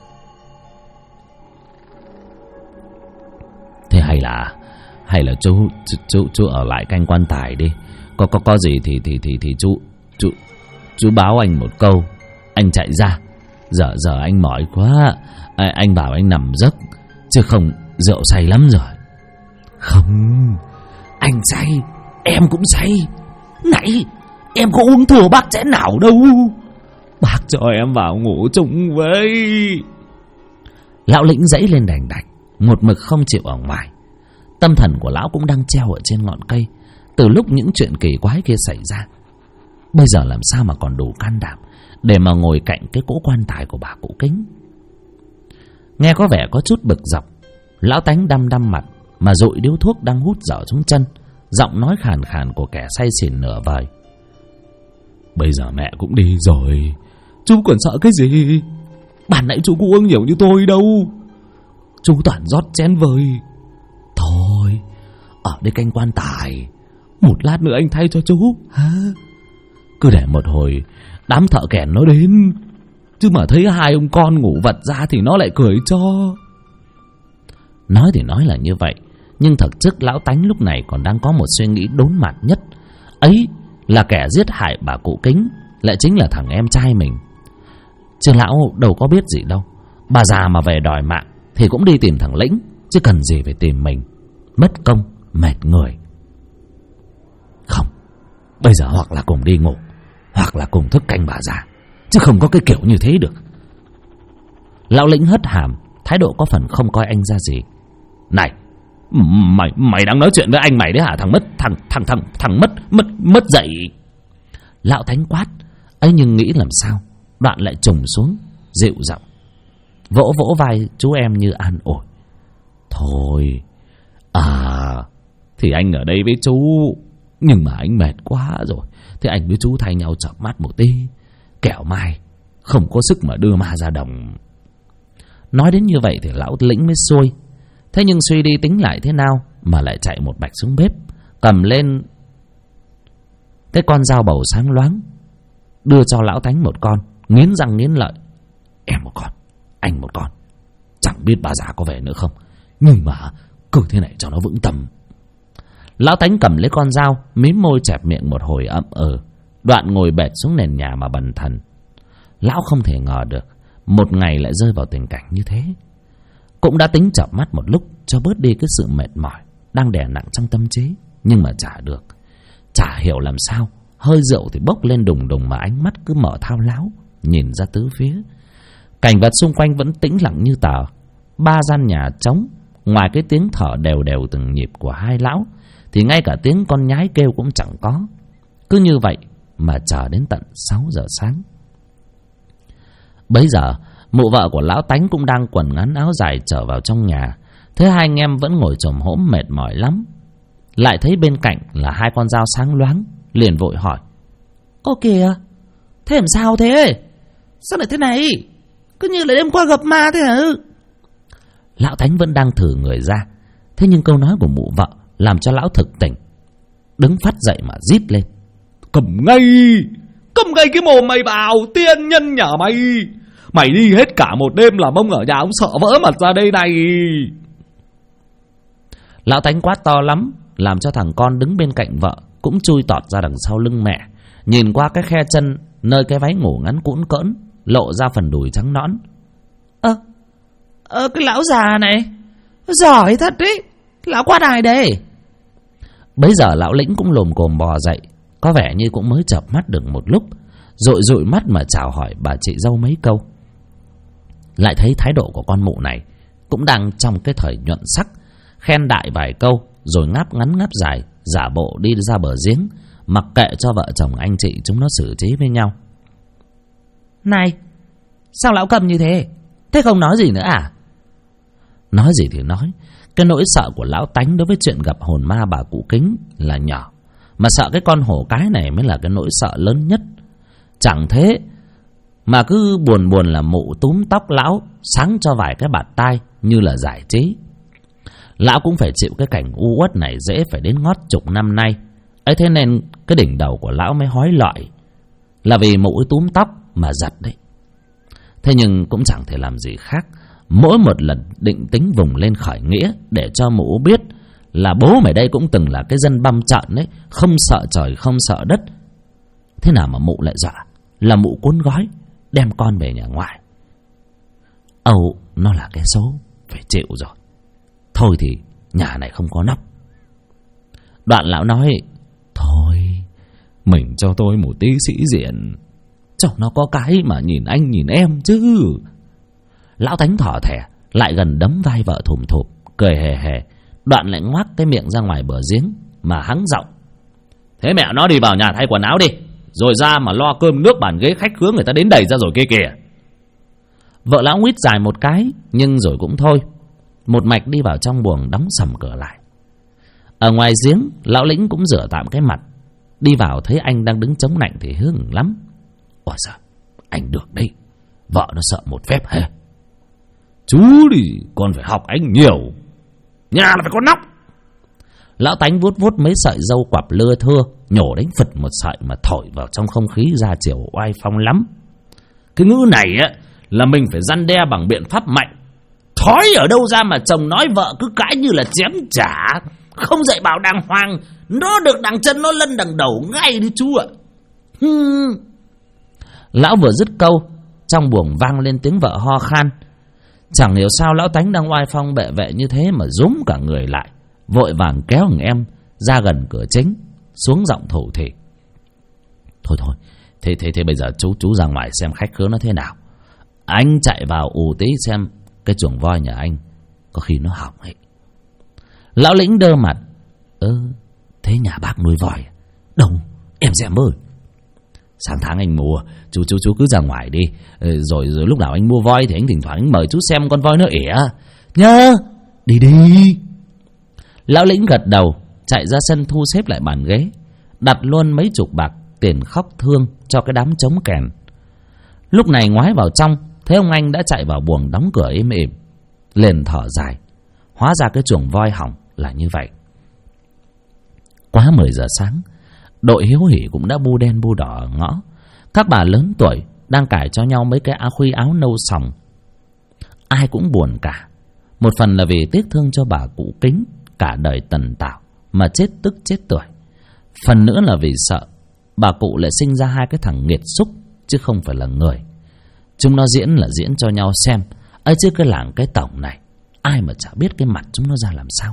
S1: Thế hay là chú ở lại canh quan tài đi. Có gì thì chú báo anh một câu, anh chạy ra. Giờ anh mỏi quá, anh bảo anh nằm giấc, chứ không rượu say lắm rồi. Không, anh say, em cũng say. Nãy em có uống thừa bác chén nào đâu. Bác cho em vào ngủ chung với. Lão Lĩnh dãy lên đành đạch, một mực không chịu ở ngoài. Tâm thần của lão cũng đang treo ở trên ngọn cây, từ lúc những chuyện kỳ quái kia xảy ra. Bây giờ làm sao mà còn đủ can đảm để mà ngồi cạnh cái cỗ quan tài của bà cụ Kính. Nghe có vẻ có chút bực dọc, lão Tánh đăm đăm mặt mà dụi điếu thuốc đang hút dở xuống chân, giọng nói khàn khàn của kẻ say xỉn nửa vời. Bây giờ mẹ cũng đi rồi, chú còn sợ cái gì? Ban nãy chú cũng uống nhiều như tôi đâu, chú toàn rót chén vơi. Thôi, ở đây canh quan tài, một lát nữa anh thay cho chú hả? Cứ để một hồi đám thợ kèn nó đến, chứ mà thấy hai ông con ngủ vật ra thì nó lại cười cho. Nói thì nói là như vậy, nhưng thật chất lão Tánh lúc này còn đang có một suy nghĩ đốn mặt nhất. Ấy là kẻ giết hại bà cụ Kính lại chính là thằng em trai mình. Chứ lão đâu có biết gì đâu. Bà già mà về đòi mạng thì cũng đi tìm thằng Lĩnh, chứ cần gì phải tìm mình. Mất công, mệt người. Không, bây giờ hoặc là cùng đi ngủ, hoặc là cùng thức canh bà già, chứ không có cái kiểu như thế được. Lão Lĩnh hất hàm, thái độ có phần không coi anh ra gì. Này, mày đang nói chuyện với anh mày đấy hả? Thằng mất dậy. Lão Thánh quát, ấy nhưng nghĩ làm sao, đoạn lại trùng xuống, dịu giọng vỗ vỗ vai chú em như an ủi. Thôi, thì anh ở đây với chú, nhưng mà anh mệt quá rồi, thì anh với chú thay nhau chợp mắt một tí, kẻo mai không có sức mà đưa ma ra đồng. Nói đến như vậy thì lão Lĩnh mới xuôi. Thế nhưng suy đi tính lại thế nào mà lại chạy một bạch xuống bếp, cầm lên cái con dao bầu sáng loáng, đưa cho lão Tánh một con, nghiến răng nghiến lợi. Em một con, anh một con, chẳng biết bà già có về nữa không, nhưng mà cứ thế này cho nó vững tâm. Lão Tánh cầm lấy con dao, mím môi chẹp miệng một hồi ậm đoạn ngồi bệt xuống nền nhà mà bần thần. Lão không thể ngờ được một ngày lại rơi vào tình cảnh như thế. Cũng đã tính chợp mắt một lúc cho bớt đi cái sự mệt mỏi đang đè nặng trong tâm trí, nhưng mà chả được. Chả hiểu làm sao, hơi rượu thì bốc lên đùng đùng mà ánh mắt cứ mở thao láo, nhìn ra tứ phía. Cảnh vật xung quanh vẫn tĩnh lặng như tờ. Ba gian nhà trống, ngoài cái tiếng thở đều đều từng nhịp của hai lão thì ngay cả tiếng con nhái kêu cũng chẳng có. Cứ như vậy mà chờ đến tận 6 giờ sáng. Bấy giờ mụ vợ của lão Tánh cũng đang quần ngắn áo dài trở vào trong nhà. Thế hai anh em vẫn ngồi chồm hổm mệt mỏi lắm. Lại thấy bên cạnh là hai con dao sáng loáng, liền vội hỏi. Ô kìa, thế làm sao thế? Sao lại thế này? Cứ như là đêm qua gặp ma thế hả? Lão Tánh vẫn đang thử người ra. Thế nhưng câu nói của mụ vợ làm cho lão thực tỉnh, đứng phát dậy mà rít lên. Cầm ngay cái mồm mày vào, tiên nhân nhà mày. Mày đi hết cả một đêm làm ông ở nhà ông sợ vỡ mặt ra đây này. Lão Tánh quát to lắm, làm cho thằng con đứng bên cạnh vợ cũng chui tọt ra đằng sau lưng mẹ, nhìn qua cái khe chân nơi cái váy ngủ ngắn cũn cỡn, lộ ra phần đùi trắng nõn. Cái lão già này giỏi thật đấy, lão quát ai đây? Bấy giờ lão Lĩnh cũng lồm cồm bò dậy, có vẻ như cũng mới chợp mắt được một lúc, dụi mắt mà chào hỏi bà chị dâu mấy câu. Lại thấy thái độ của con mụ này cũng đang trong cái thời nhuận sắc, khen đại vài câu rồi ngáp ngắn ngáp dài, giả bộ đi ra bờ giếng, mặc kệ cho vợ chồng anh chị chúng nó xử trí với nhau. Này, sao lão cầm như thế? Thế không nói gì nữa à? Nói gì thì nói, cái nỗi sợ của lão Tánh đối với chuyện gặp hồn ma bà cụ Kính là nhỏ, mà sợ cái con hổ cái này mới là cái nỗi sợ lớn nhất. Chẳng thế mà cứ buồn là mụ túm tóc lão, sáng cho vài cái bạt tai như là giải trí. Lão cũng phải chịu cái cảnh u uất này dễ phải đến ngót chục năm nay. Ấy thế nên cái đỉnh đầu của lão mới hói lọi, là vì mụ túm tóc mà giật đấy. Thế nhưng cũng chẳng thể làm gì khác, mỗi một lần định tính vùng lên khởi nghĩa để cho mụ biết là bố mày đây cũng từng là cái dân băm trận đấy, không sợ trời không sợ đất. Thế nào mà mụ lại dọa là mụ cuốn gói đem con về nhà ngoại. Nó là cái số phải chịu rồi. Thôi thì nhà này không có nóc. Đoạn lão nói, thôi mình cho tôi một tí sĩ diện, cho nó có cái mà nhìn anh nhìn em chứ. Lão Tánh thỏ thẻ lại gần đấm vai vợ thùm thụp, cười hề hề, đoạn lại ngoác cái miệng ra ngoài bờ giếng mà hắng giọng. Thế mẹ nó đi vào nhà thay quần áo đi, rồi ra mà lo cơm nước bàn ghế khách khứa người ta đến đầy ra rồi kia kìa. Vợ lão nguýt dài một cái, nhưng rồi cũng thôi, một mạch đi vào trong buồng đóng sầm cửa lại. Ở ngoài giếng, lão lĩnh cũng rửa tạm cái mặt. Đi vào thấy anh đang đứng chống nạnh thì hứng lắm. Ôi giời, anh được đấy, vợ nó sợ một phép hề. Chú đi, còn phải học anh nhiều, nhà là phải có nóc. Lão Tánh vuốt vuốt mấy sợi râu quặp lưa thưa, nhổ đánh phật một sợi mà thổi vào trong không khí ra chiều oai phong lắm. Cái ngữ này á là mình phải răn đe bằng biện pháp mạnh. Thói ở đâu ra mà chồng nói vợ cứ cãi như là chém trả, không dạy bảo đàng hoàng, nó được đằng chân nó lân đằng đầu ngay đi chú ạ. Lão vừa dứt câu, trong buồng vang lên tiếng vợ ho khan. Chẳng hiểu sao lão Tánh đang oai phong bệ vệ như thế mà rúm cả người lại, vội vàng kéo thằng em ra gần cửa chính, xuống giọng thủ thỉ. Thôi thế bây giờ chú ra ngoài xem khách khứa nó thế nào. Anh chạy vào ù tí xem cái chuồng voi nhà anh có khi nó hỏng ấy. Lão Lĩnh đơ mặt. Thế nhà bác nuôi voi? Đâu, em xem ơi. Sáng tháng anh mua, chú cứ ra ngoài đi, rồi lúc nào anh mua voi thì anh thỉnh thoảng anh mời chú xem con voi nó ỉa nhá. Đi. Lão Lĩnh gật đầu, chạy ra sân thu xếp lại bàn ghế, đặt luôn mấy chục bạc tiền khóc thương cho cái đám trống kèn. Lúc này ngoái vào trong, thấy ông anh đã chạy vào buồng đóng cửa im ỉm, liền thở dài. Hóa ra cái chuồng voi hỏng là như vậy. Quá 10 giờ sáng, đội hiếu hỉ cũng đã bu đen bu đỏ ở ngõ. Các bà lớn tuổi đang cài cho nhau mấy cái khuy áo nâu sòng. Ai cũng buồn cả. Một phần là vì tiếc thương cho bà cụ Kính, cả đời tần tảo mà chết tức chết tuổi. Phần nữa là vì sợ bà cụ lại sinh ra hai cái thằng nghiệt xúc, chứ không phải là người. Chúng nó diễn là diễn cho nhau xem. Ấy chứ cái làng cái tổng này, ai mà chả biết cái mặt chúng nó ra làm sao.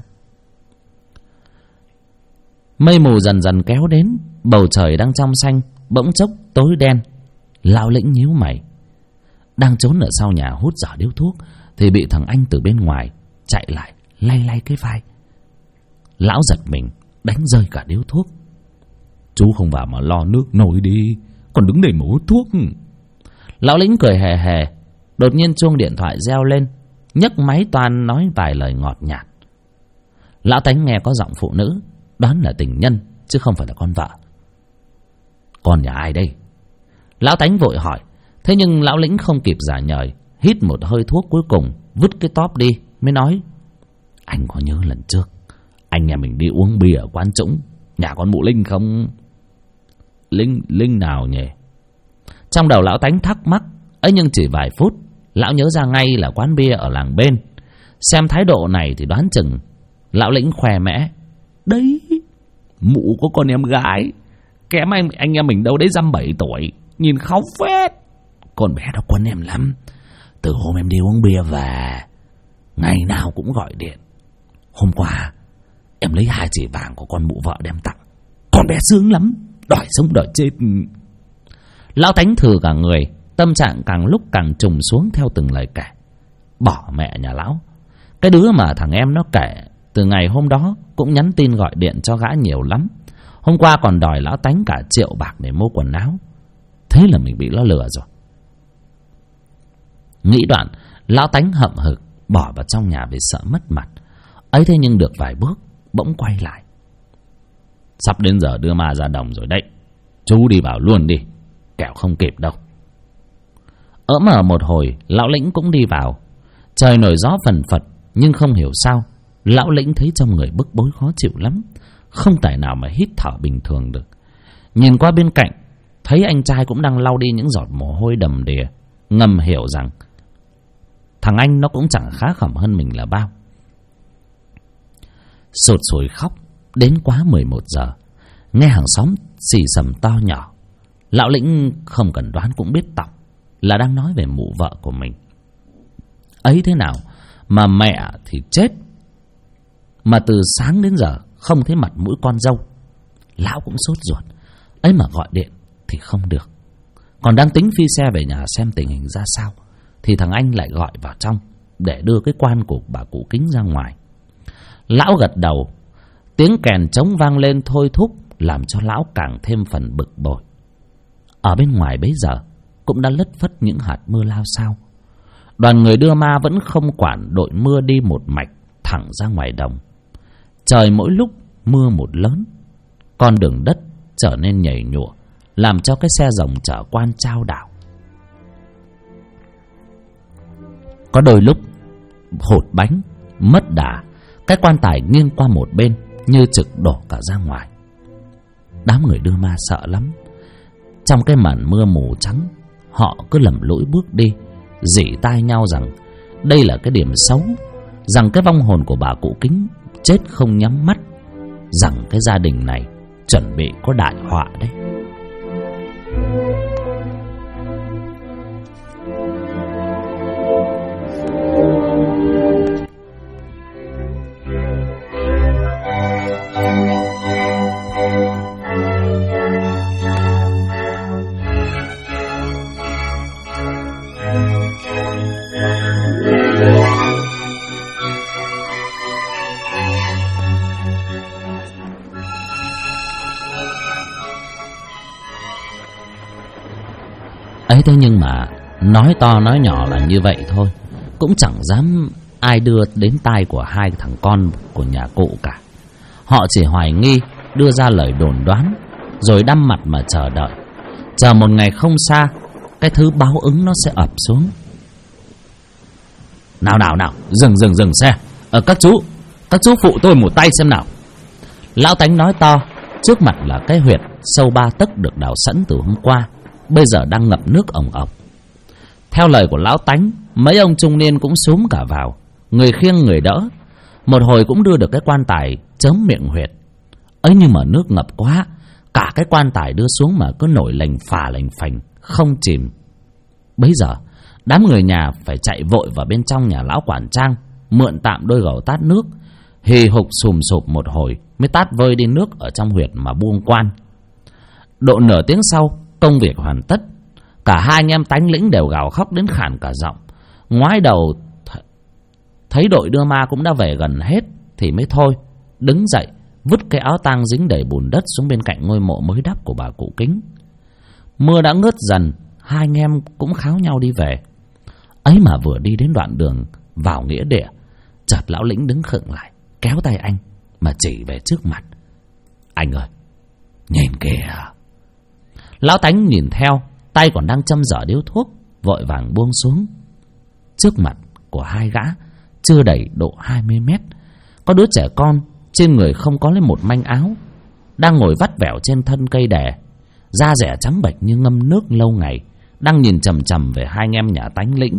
S1: Mây mù dần dần kéo đến, bầu trời đang trong xanh, bỗng chốc tối đen. Lão Lĩnh nhíu mày. Đang trốn ở sau nhà hút dở điếu thuốc thì bị thằng anh từ bên ngoài chạy lại, lay cái vai. Lão giật mình, đánh rơi cả điếu thuốc. Chú không vào mà lo nước nổi đi, còn đứng đây mà hút thuốc. Lão Lĩnh cười hề hề. Đột nhiên chuông điện thoại reo lên, nhấc máy toan nói vài lời ngọt nhạt. Lão Tánh nghe có giọng phụ nữ, đoán là tình nhân chứ không phải là con vợ. Con nhà ai đây? Lão Tánh vội hỏi. Thế nhưng Lão Lĩnh không kịp giả nhời, hít một hơi thuốc cuối cùng, vứt cái tóp đi, mới nói: Anh có nhớ lần trước anh nhà mình đi uống bia ở quán Trũng, nhà con mụ Linh không? Linh nào nhỉ? Trong đầu Lão Tánh thắc mắc. Ấy nhưng chỉ vài phút, lão nhớ ra ngay là quán bia ở làng bên. Xem thái độ này thì đoán chừng Lão Lĩnh khoe mẽ: Đấy, mụ có con em gái, kém anh em mình đâu đấy 7 tuổi, nhìn kháu phết. Con bé đó quấn em lắm. Từ hôm em đi uống bia về, ngày nào cũng gọi điện. Hôm qua em lấy 2 chỉ vàng của con mụ vợ đem tặng. Con bé sướng lắm, đòi sống đòi chết. Lão Tánh thừ cả người, tâm trạng càng lúc càng trùng xuống theo từng lời kể. Bỏ mẹ nhà lão. Cái đứa mà thằng em nó kể từ ngày hôm đó cũng nhắn tin gọi điện cho gã nhiều lắm. Hôm qua còn đòi Lão Tánh cả 1 triệu bạc để mua quần áo. Thế là mình bị nó lừa rồi. Nghĩ đoạn, Lão Tánh hậm hực bỏ vào trong nhà vì sợ mất mặt. Ấy thế nhưng được vài bước bỗng quay lại. Sắp đến giờ đưa ma ra đồng rồi đấy, chú đi vào luôn đi, kẻo không kịp đâu. Ỡm ở một hồi, Lão Lĩnh cũng đi vào. Trời nổi gió phần phật, nhưng không hiểu sao Lão Lĩnh thấy trong người bức bối khó chịu lắm, không tài nào mà hít thở bình thường được. Nhìn qua bên cạnh, thấy anh trai cũng đang lau đi những giọt mồ hôi đầm đìa, ngầm hiểu rằng thằng anh nó cũng chẳng khá khẩm hơn mình là bao. Sụt sùi khóc đến quá 11 giờ, nghe hàng xóm xì xầm to nhỏ. Lão Lĩnh không cần đoán cũng biết tỏng là đang nói về mụ vợ của mình. Ấy thế nào mà mẹ thì chết, mà từ sáng đến giờ không thấy mặt mũi con dâu. Lão cũng sốt ruột, ấy mà gọi điện thì không được. Còn đang tính phi xe về nhà xem tình hình ra sao thì thằng anh lại gọi vào trong để đưa cái quan của bà cụ Kính ra ngoài. Lão gật đầu, tiếng kèn trống vang lên thôi thúc làm cho lão càng thêm phần bực bội. Ở bên ngoài bấy giờ cũng đã lất phất những hạt mưa lao xao. Đoàn người đưa ma vẫn không quản đội mưa đi một mạch thẳng ra ngoài đồng. Trời mỗi lúc mưa một lớn, con đường đất trở nên nhầy nhụa, làm cho cái xe rồng chở quan chao đảo. Có đôi lúc hột bánh, mất đà, cái quan tài nghiêng qua một bên như trực đổ cả ra ngoài. Đám người đưa ma sợ lắm. Trong cái màn mưa mù trắng, họ cứ lầm lũi bước đi, rỉ tai nhau rằng đây là cái điểm xấu, rằng cái vong hồn của bà cụ Kính chết không nhắm mắt, rằng cái gia đình này chuẩn bị có đại họa đấy. Ấy thế nhưng mà nói to nói nhỏ là như vậy thôi, cũng chẳng dám ai đưa đến tai của hai thằng con của nhà cụ cả. Họ chỉ hoài nghi, đưa ra lời đồn đoán, rồi đăm mặt mà chờ đợi. Chờ một ngày không xa, cái thứ báo ứng nó sẽ ập xuống. Nào, dừng xe. Các chú phụ tôi một tay xem nào. Lão Tánh nói to. Trước mặt là cái huyệt sâu 3 tấc được đào sẵn từ hôm qua, bây giờ đang ngập nước ồng ọc. Theo lời của lão Tánh, mấy ông trung niên cũng xúm cả vào, người khiêng người đỡ. Một hồi cũng đưa được cái quan tài chớm miệng huyệt. Ấy nhưng mà nước ngập quá, cả cái quan tài đưa xuống mà cứ nổi lềnh phành không chìm. Bấy giờ đám người nhà phải chạy vội vào bên trong nhà lão quản trang, mượn tạm đôi gầu tát nước, hì hục sùm sụp một hồi mới tát vơi đi nước ở trong huyệt mà buông quan. Độ nửa tiếng sau, công việc hoàn tất. Cả hai anh em Tánh Lĩnh đều gào khóc đến khản cả giọng. Ngoái đầu thấy đội đưa ma cũng đã về gần hết thì mới thôi, đứng dậy vứt cái áo tang dính đầy bùn đất xuống bên cạnh ngôi mộ mới đắp của bà cụ Kính. Mưa đã ngớt dần, hai anh em cũng kháo nhau đi về. Ấy mà vừa đi đến đoạn đường vào nghĩa địa, chợt lão Lĩnh đứng khựng lại, kéo tay anh mà chỉ về trước mặt. Anh ơi, nhìn kìa. Lão Tánh nhìn theo, tay còn đang châm dở điếu thuốc, vội vàng buông xuống. Trước mặt của hai gã, chưa đầy độ 20 mét, có đứa trẻ con trên người không có lấy một manh áo, đang ngồi vắt vẻo trên thân cây đè, da dẻ trắng bệch như ngâm nước lâu ngày, đang nhìn chằm chằm về hai anh em nhà Tánh Lĩnh.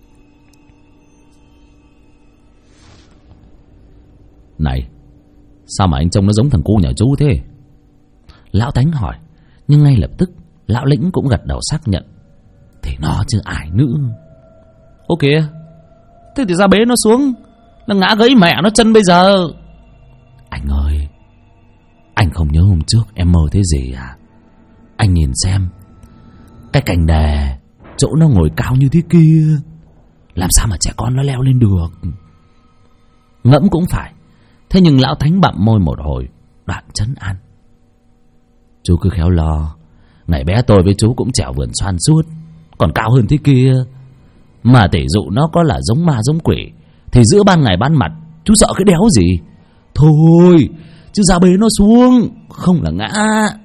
S1: Này, sao mà anh trông nó giống thằng cu nhà chú thế? Lão Tánh hỏi, nhưng ngay lập tức lão Lĩnh cũng gật đầu xác nhận. Thì nó chứ ai nữa. Ô kìa, thế thì ra bế nó xuống, là ngã gãy mẹ nó chân bây giờ. Anh ơi, anh không nhớ hôm trước em mơ thế gì à? Anh nhìn xem, cái cành đè chỗ nó ngồi cao như thế kia, làm sao mà trẻ con nó leo lên được? Ngẫm cũng phải. Thế nhưng lão Thánh bặm môi một hồi, đoạn trấn an. Chú cứ khéo lo, ngày bé tôi với chú cũng trèo vườn xoan suốt, còn cao hơn thế kia. Mà tỷ dụ nó có là giống ma giống quỷ, thì giữa ban ngày ban mặt chú sợ cái đéo gì? Thôi, chứ ra bế nó xuống, không là ngã.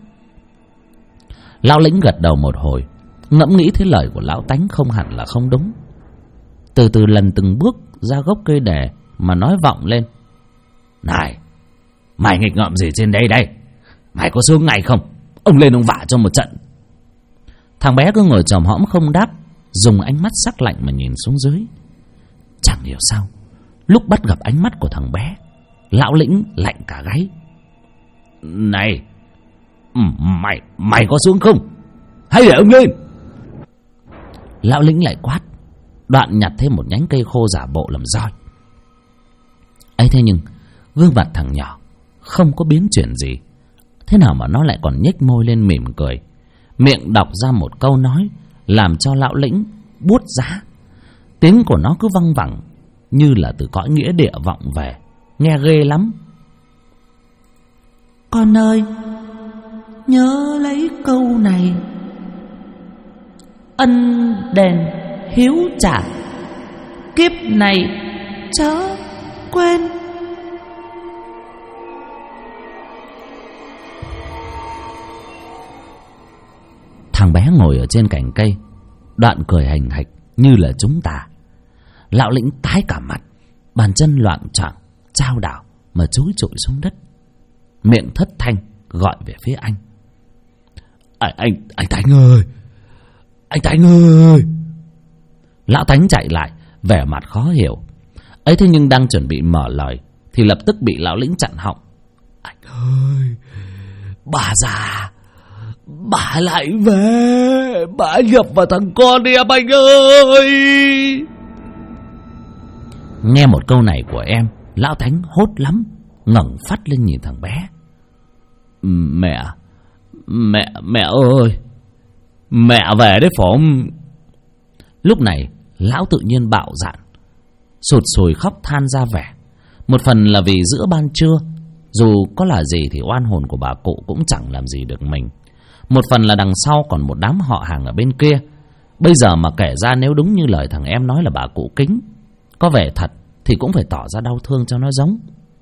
S1: Lão Lĩnh gật đầu một hồi, ngẫm nghĩ thấy lời của lão Tánh không hẳn là không đúng. Từ từ lần từng bước ra gốc cây đề mà nói vọng lên. Này, mày nghịch ngợm gì trên đây đây? Mày có xuống ngay không? Ông lên ông vả cho một trận. Thằng bé cứ ngồi chòm hõm không đáp, dùng ánh mắt sắc lạnh mà nhìn xuống dưới. Chẳng hiểu sao, lúc bắt gặp ánh mắt của thằng bé, lão Lĩnh lạnh cả gáy. Này, mày có xuống không? Hay để ông lên? Lão Lĩnh lại quát, đoạn nhặt thêm một nhánh cây khô giả bộ làm roi. ấy thế nhưng gương mặt thằng nhỏ không có biến chuyển gì, thế nào mà nó lại còn nhếch môi lên mỉm cười, miệng đọc ra một câu nói làm cho lão Lĩnh buốt giá. Tiếng của nó cứ văng vẳng như là từ cõi nghĩa địa vọng về, nghe ghê lắm. Con ơi, nhớ lấy câu này: ân đền hiếu trả, kiếp này chớ quên. Thằng bé ngồi ở trên cành cây, Đoạn cười hành hạch như là chúng ta. Lão lĩnh tái cả mặt, bàn chân loạng choạng chao đảo mà chúi trụi xuống đất, miệng thất thanh gọi về phía anh: Anh Tánh ơi, anh Tánh ơi. Lão Tánh chạy lại, vẻ mặt khó hiểu. Ấy thế nhưng đang chuẩn bị mở lời thì lập tức bị lão lĩnh chặn họng: Anh ơi, bà già, bà lại về, bà nhập vào thằng con em anh ơi. Nghe một câu này của em, lão Thánh hốt lắm, ngẩng phát lên nhìn thằng bé: Mẹ ơi, mẹ về đấy phải không? Lúc này lão tự nhiên bạo dạn, sụt sùi khóc than ra vẻ. Một phần là vì giữa ban trưa, dù có là gì thì oan hồn của bà cụ cũng chẳng làm gì được mình. Một phần là đằng sau còn một đám họ hàng ở bên kia. Bây giờ mà kể ra, nếu đúng như lời thằng em nói là bà cụ Kính có vẻ thật thì cũng phải tỏ ra đau thương cho nó giống.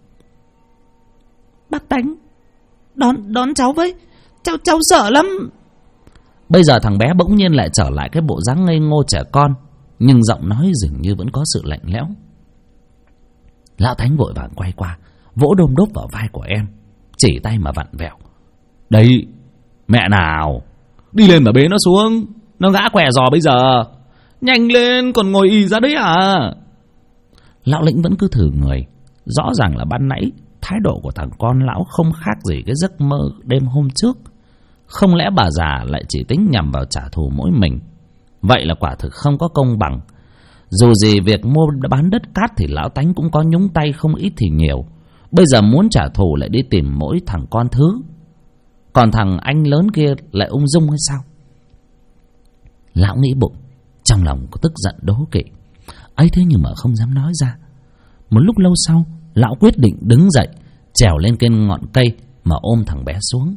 S1: Bác Tánh, đón cháu với, cháu sợ lắm. Bây giờ thằng bé bỗng nhiên lại trở lại cái bộ dáng ngây ngô trẻ con, nhưng giọng nói dường như vẫn có sự lạnh lẽo. Lão Thánh vội vàng quay qua, vỗ đôm đốp vào vai của em, chỉ tay mà vặn vẹo: Đây, mẹ nào, đi lên mà bế nó xuống, nó ngã què giò bây giờ. Nhanh lên, còn ngồi ì ra đấy à? Lão lĩnh vẫn cứ thử người. Rõ ràng là ban nãy thái độ của thằng con lão không khác gì cái giấc mơ đêm hôm trước. Không lẽ bà già lại chỉ tính nhằm vào trả thù mỗi mình? Vậy là quả thực không có công bằng. Dù gì việc mua bán đất cát thì lão Tánh cũng có nhúng tay không ít thì nhiều. Bây giờ muốn trả thù lại đi tìm mỗi thằng con thứ, còn thằng anh lớn kia lại ung dung hay sao? Lão nghĩ bụng, trong lòng có tức giận đố kỵ. Ấy thế nhưng mà không dám nói ra. Một lúc lâu sau, lão quyết định đứng dậy, trèo lên cái ngọn cây mà ôm thằng bé xuống.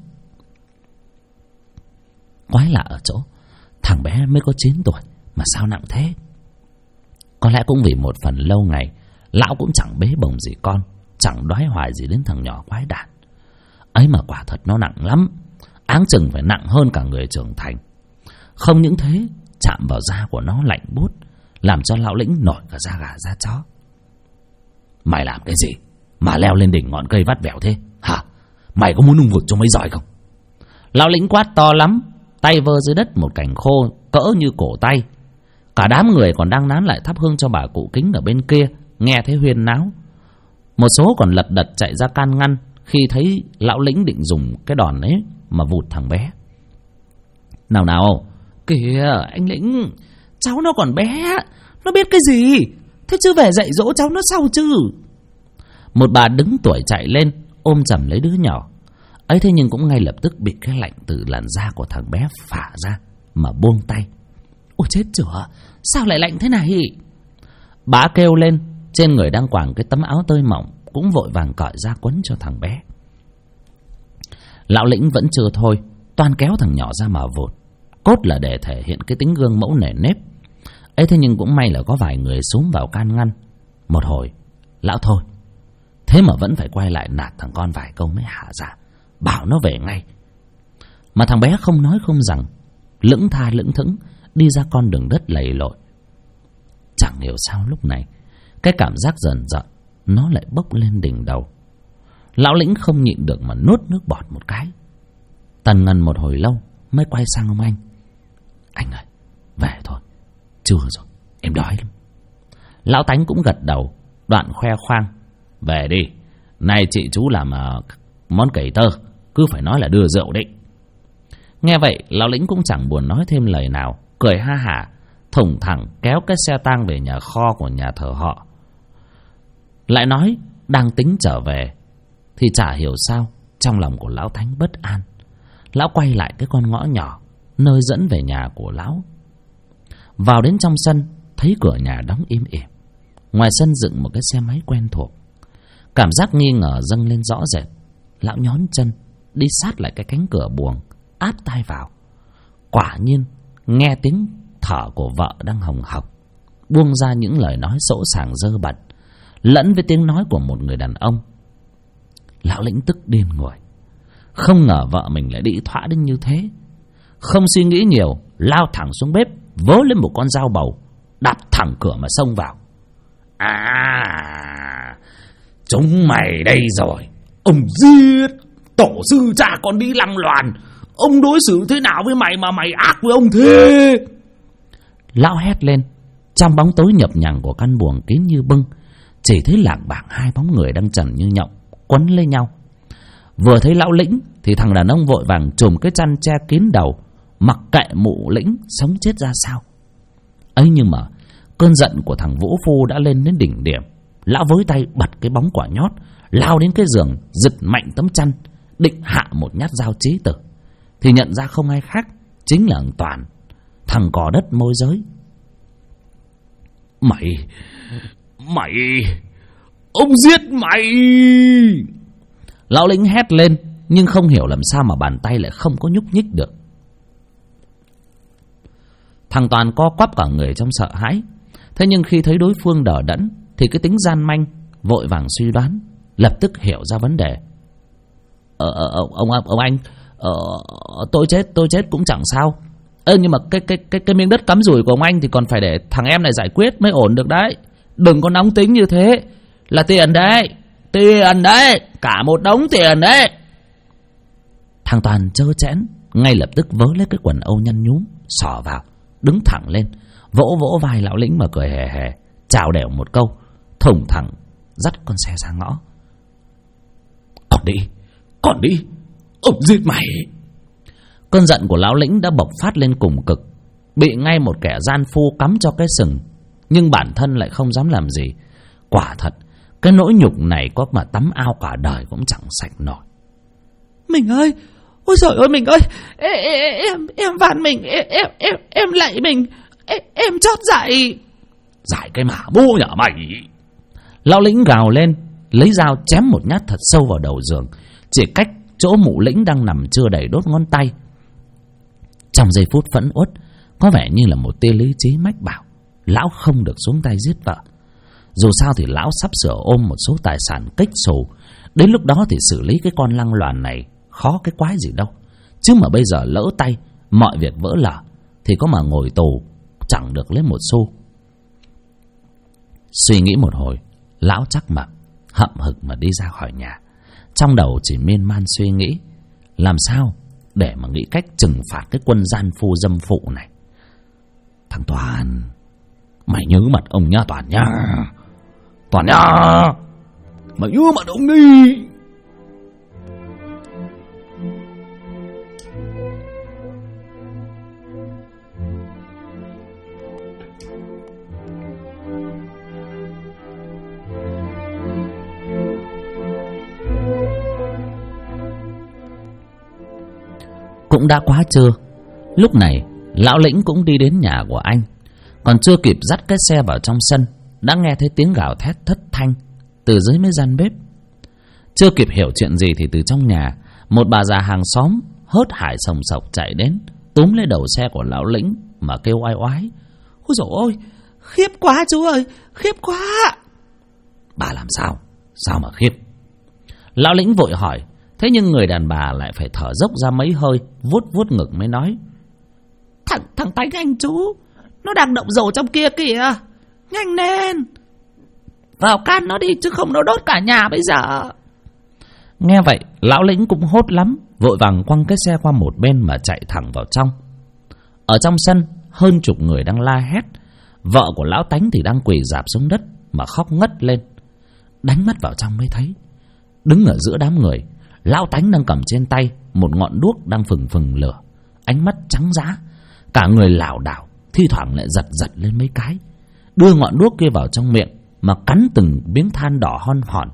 S1: Quái lạ ở chỗ, thằng bé mới có 9 tuổi mà sao nặng thế? Có lẽ cũng vì một phần lâu ngày lão cũng chẳng bế bồng gì con, chẳng đoái hoài gì đến thằng nhỏ quái đản. Ấy mà quả thật nó nặng lắm, áng chừng phải nặng hơn cả người trưởng thành. Không những thế, chạm vào da của nó lạnh buốt, làm cho lão lĩnh nổi cả da gà da chó. Mày làm cái gì mà leo lên đỉnh ngọn cây vắt vẻo thế hả? Mày có muốn ung vực cho mấy giỏi không? Lão lĩnh quát to lắm, tay vơ dưới đất một cành khô cỡ như cổ tay. Cả đám người còn đang nán lại thắp hương cho bà cụ Kính ở bên kia nghe thấy huyên náo. Một số còn lật đật chạy ra can ngăn khi thấy lão lĩnh định dùng cái đòn ấy mà vụt thằng bé. Nào, kìa anh Lĩnh, cháu nó còn bé, nó biết cái gì, thế chứ về dạy dỗ cháu nó sau chứ. Một bà đứng tuổi chạy lên ôm chầm lấy đứa nhỏ. Ấy thế nhưng cũng ngay lập tức bị cái lạnh từ làn da của thằng bé phả ra mà buông tay. Ôi chết chửa, sao lại lạnh thế này? Bà kêu lên, trên người đang quàng cái tấm áo tơi mỏng cũng vội vàng cởi ra quấn cho thằng bé. Lão lĩnh vẫn chưa thôi, toan kéo thằng nhỏ ra mà vụt, cốt là để thể hiện cái tính gương mẫu nề nếp. Ấy thế nhưng cũng may là có vài người xuống vào can ngăn. Một hồi lão thôi, thế mà vẫn phải quay lại nạt thằng con vài câu mới hạ dạ, bảo nó về ngay. Mà thằng bé không nói không rằng, lững tha lững thững đi ra con đường đất lầy lội. Chẳng hiểu sao lúc này cái cảm giác dần dần nó lại bốc lên đỉnh đầu. Lão lĩnh không nhịn được mà nuốt nước bọt một cái. Tần ngần một hồi lâu mới quay sang ông anh: Anh ơi, về thôi, trưa rồi, em đói lắm. Lão Tánh cũng gật đầu, đoạn khoe khoang: Về đi, nay chị chú làm món cầy tơ, cứ phải nói là đưa rượu đấy. Nghe vậy lão lĩnh cũng chẳng buồn nói thêm lời nào, cười ha hả thủng thẳng kéo cái xe tang về nhà kho của nhà thờ họ. Lại nói đang tính trở về thì chả hiểu sao trong lòng của lão Thánh bất an. Lão quay lại cái con ngõ nhỏ nơi dẫn về nhà của lão. Vào đến trong sân, thấy cửa nhà đóng im ỉm, ngoài sân dựng một cái xe máy quen thuộc. Cảm giác nghi ngờ dâng lên rõ rệt. Lão nhón chân đi sát lại cái cánh cửa buồng, áp tai vào. Quả nhiên nghe tiếng thở của vợ đang hồng hộc, buông ra những lời nói sỗ sàng dơ bẩn, lẫn với tiếng nói của một người đàn ông. Lão Lĩnh tức điên người, không ngờ vợ mình lại đĩ thỏa đến như thế. Không suy nghĩ nhiều, lao thẳng xuống bếp, vớ lên một con dao bầu, đạp thẳng cửa mà xông vào.
S2: Chúng mày đây rồi. Ông giết tổ sư cha con đi lăng loàn. Ông đối xử thế nào với mày mà mày ác với ông thế?
S1: Lão hét lên. Trong bóng tối nhập nhằng của căn buồng kín như bưng, chỉ thấy lảng bảng hai bóng người đang trần như nhộng quấn lấy nhau. Vừa thấy Lão Lĩnh thì thằng đàn ông vội vàng trùm cái chăn che kín đầu, mặc kệ mụ Lĩnh sống chết ra sao. ấy nhưng mà cơn giận của thằng Vũ Phu đã lên đến đỉnh điểm. Lão với tay bật cái bóng quả nhót, lao đến cái giường, giật mạnh tấm chăn, định hạ một nhát dao chí tử, thì nhận ra không ai khác chính là thằng Toàn, thằng cò đất môi giới.
S2: Mày ông giết mày!
S1: Lão Lĩnh hét lên, nhưng không hiểu làm sao mà bàn tay lại không có nhúc nhích được. Thằng Toàn co quắp cả người trong sợ hãi. Thế nhưng khi thấy đối phương đờ đẫn thì cái tính gian manh vội vàng suy đoán, lập tức hiểu ra vấn đề. Ông anh, tôi chết cũng chẳng sao. Nhưng mà cái miếng đất cắm rủi của ông anh thì còn phải để thằng em này giải quyết mới ổn được đấy. Đừng có nóng tính như thế. Là tiền đấy, cả một đống tiền đấy. Thằng Toàn trơ trẽn, ngay lập tức vớ lấy cái quần âu nhăn nhúm xỏ vào, đứng thẳng lên, vỗ vỗ vai Lão Lĩnh mà cười hề hề, chào đẻo một câu, thủng thẳng dắt con xe ra ngõ.
S2: Còn đi, ông giết mày!
S1: Cơn giận của Lão Lĩnh đã bộc phát lên cùng cực, bị ngay một kẻ gian phu cắm cho cái sừng, nhưng bản thân lại không dám làm gì. Quả thật, cái nỗi nhục này có mà tắm ao cả đời cũng chẳng sạch nổi.
S3: Mình ơi, ôi trời ơi mình ơi, em van mình, em lạy mình, em chót dậy.
S2: Giải cái mả bố nhà mày!
S1: Lão Lĩnh gào lên, lấy dao chém một nhát thật sâu vào đầu giường, chỉ cách chỗ mụ Lĩnh đang nằm chưa đầy đốt ngón tay. Trong giây phút phẫn uất, có vẻ như là một tia lý trí mách bảo lão không được xuống tay giết vợ. Dù sao thì lão sắp sửa ôm một số tài sản kích xù, đến lúc đó thì xử lý cái con lăng loàn này khó cái quái gì đâu. Chứ mà bây giờ lỡ tay, mọi việc vỡ lở thì có mà ngồi tù chẳng được lấy một xu. Suy nghĩ một hồi, lão chắc mập hậm hực mà đi ra khỏi nhà. Trong đầu chỉ miên man suy nghĩ làm sao để mà nghĩ cách trừng phạt cái quân gian phu dâm phụ này.
S2: Thằng Toàn, mày nhớ mặt ông nha Toàn nha. Toàn nha, mày nhớ mặt ông đi.
S1: Cũng đã quá trưa. Lúc này Lão Lĩnh cũng đi đến nhà của anh, còn chưa kịp dắt cái xe vào trong sân đã nghe thấy tiếng gào thét thất thanh từ dưới mấy gian bếp. Chưa kịp hiểu chuyện gì thì từ trong nhà, một bà già hàng xóm hớt hải sồng sộc chạy đến, túm lấy đầu xe của Lão Lĩnh mà kêu oai oái.
S3: Ôi dồi ôi, khiếp quá chú ơi, khiếp quá.
S2: Bà làm sao? Sao mà khiếp?
S1: Lão Lĩnh vội hỏi. Thế nhưng người đàn bà lại phải thở dốc ra mấy hơi, vuốt vuốt ngực mới nói.
S3: Thằng Tánh anh chú, nó đang động dầu trong kia kìa. Nhanh lên, vào can nó đi chứ không nó đốt cả nhà bây giờ.
S1: Nghe vậy Lão Lĩnh cũng hốt lắm, vội vàng quăng cái xe qua một bên mà chạy thẳng vào trong. Ở trong sân hơn chục người đang la hét. Vợ của Lão Tánh thì đang quỳ rạp xuống đất mà khóc ngất lên. Đánh mắt vào trong mới thấy, đứng ở giữa đám người, Lão Tánh đang cầm trên tay một ngọn đuốc đang phừng phừng lửa, ánh mắt trắng dã, cả người lảo đảo, thi thoảng lại giật giật lên mấy cái, đưa ngọn đuốc kia vào trong miệng mà cắn từng miếng than đỏ hon hòn.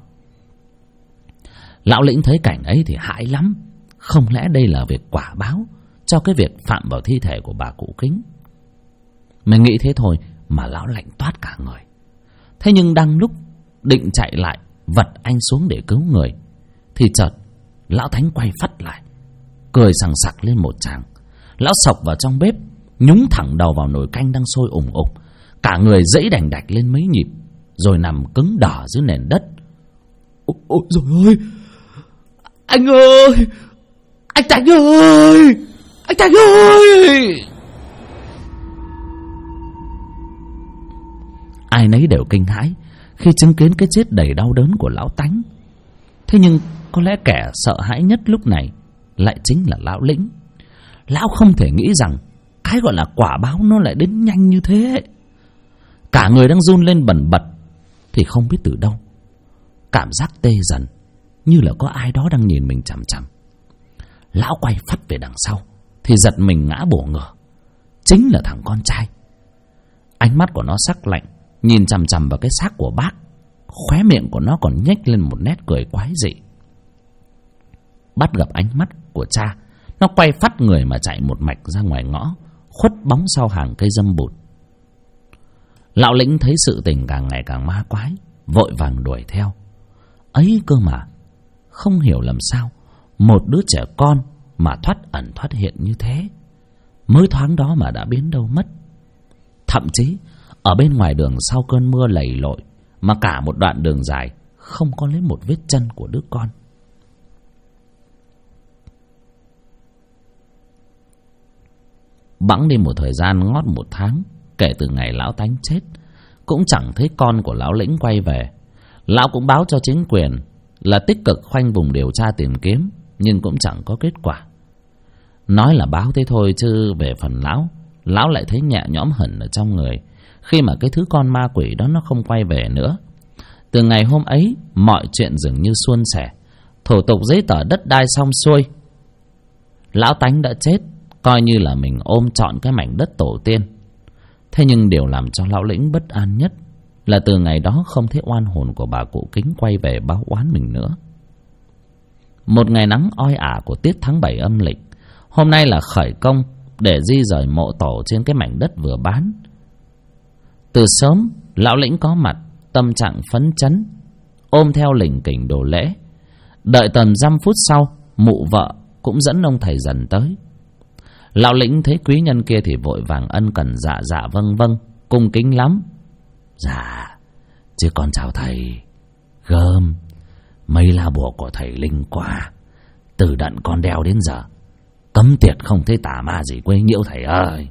S1: Lão Lĩnh thấy cảnh ấy thì hãi lắm. Không lẽ đây là việc quả báo cho cái việc phạm vào thi thể của bà cụ Kính? Mình nghĩ thế thôi mà lão lạnh toát cả người. Thế nhưng đang lúc định chạy lại vật anh xuống để cứu người thì chợt Lão Thánh quay phắt lại, cười sằng sặc lên một tràng. Lão xộc vào trong bếp, nhúng thẳng đầu vào nồi canh đang sôi ủng ục. Cả người giãy đành đạch lên mấy nhịp, rồi nằm cứng đờ dưới nền đất.
S3: Ôi trời ơi! Anh ơi! Anh Thành ơi! Anh Thành ơi!
S1: Ai nấy đều kinh hãi khi chứng kiến cái chết đầy đau đớn của Lão Tánh. Thế nhưng có lẽ kẻ sợ hãi nhất lúc này lại chính là Lão Lĩnh. Lão không thể nghĩ rằng cái gọi là quả báo nó lại đến nhanh như thế. Cả người đang run lên bần bật thì không biết từ đâu cảm giác tê dần, như là có ai đó đang nhìn mình chằm chằm. Lão quay phắt về đằng sau thì giật mình ngã bổ ngửa. Chính là thằng con trai. Ánh mắt của nó sắc lạnh, nhìn chằm chằm vào cái xác của bác. Khóe miệng của nó còn nhếch lên một nét cười quái dị. Bắt gặp ánh mắt của cha, nó quay phắt người mà chạy một mạch ra ngoài ngõ, khuất bóng sau hàng cây dâm bụt. Lão Lĩnh thấy sự tình càng ngày càng ma quái, vội vàng đuổi theo. Ấy cơ mà, không hiểu làm sao một đứa trẻ con mà thoát ẩn thoát hiện như thế, mới thoáng đó mà đã biến đâu mất. Thậm chí ở bên ngoài đường sau cơn mưa lầy lội, mà cả một đoạn đường dài không có lấy một vết chân của đứa con. Bẵng đi một thời gian ngót 1 tháng kể từ ngày Lão Tánh chết, cũng chẳng thấy con của Lão Lĩnh quay về. Lão cũng báo cho chính quyền là tích cực khoanh vùng điều tra tìm kiếm, nhưng cũng chẳng có kết quả. Nói là báo thế thôi, chứ về phần Lão lại thấy nhẹ nhõm hẳn ở trong người khi mà cái thứ con ma quỷ đó nó không quay về nữa. Từ ngày hôm ấy, mọi chuyện dường như suôn sẻ, thủ tục giấy tờ đất đai xong xuôi. Lão Tánh đã chết, coi như là mình ôm trọn cái mảnh đất tổ tiên. Thế nhưng điều làm cho Lão Lĩnh bất an nhất là từ ngày đó không thấy oan hồn của bà cụ Kính quay về báo oán mình nữa. Một ngày nắng oi ả của tiết tháng 7 âm lịch, hôm nay là khởi công để di rời mộ tổ trên cái mảnh đất vừa bán. Từ sớm, Lão Lĩnh có mặt, tâm trạng phấn chấn, ôm theo lỉnh kỉnh đồ lễ. Đợi tầm 5 phút sau, mụ vợ cũng dẫn ông thầy dần tới. Lão Lĩnh thấy quý nhân kia thì vội vàng ân cần dạ dạ vâng vâng, cung kính lắm. Dạ, chứ con chào thầy. Gơm, mấy lá bùa của thầy linh quá, từ đận con đeo đến giờ cấm tiệt không thấy tà ma gì quấy nhiễu thầy ơi.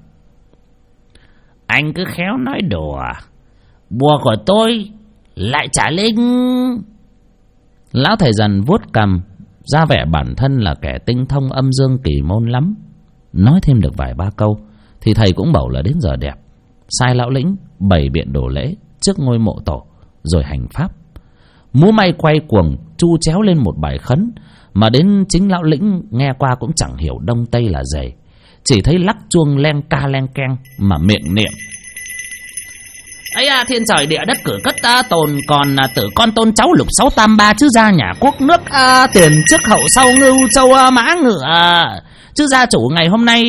S2: Anh cứ khéo nói đùa, bùa của tôi lại trả linh.
S1: Lão thầy dần vuốt cằm, ra vẻ bản thân là kẻ tinh thông âm dương kỳ môn lắm. Nói thêm được vài ba câu thì thầy cũng bảo là đến giờ đẹp, sai Lão Lĩnh bày biện đồ lễ trước ngôi mộ tổ rồi hành pháp. Múa may quay cuồng chu chéo lên một bài khấn mà đến chính Lão Lĩnh nghe qua cũng chẳng hiểu đông tây là gì, chỉ thấy lắc chuông len ca len keng mà miệng niệm:
S2: ấy à, thiên trời địa đất cử cất tồn còn tử con tôn cháu lục 683 chứ gia nhà quốc nước tiền trước hậu sau ngưu châu mã ngựa chứ gia chủ ngày hôm nay.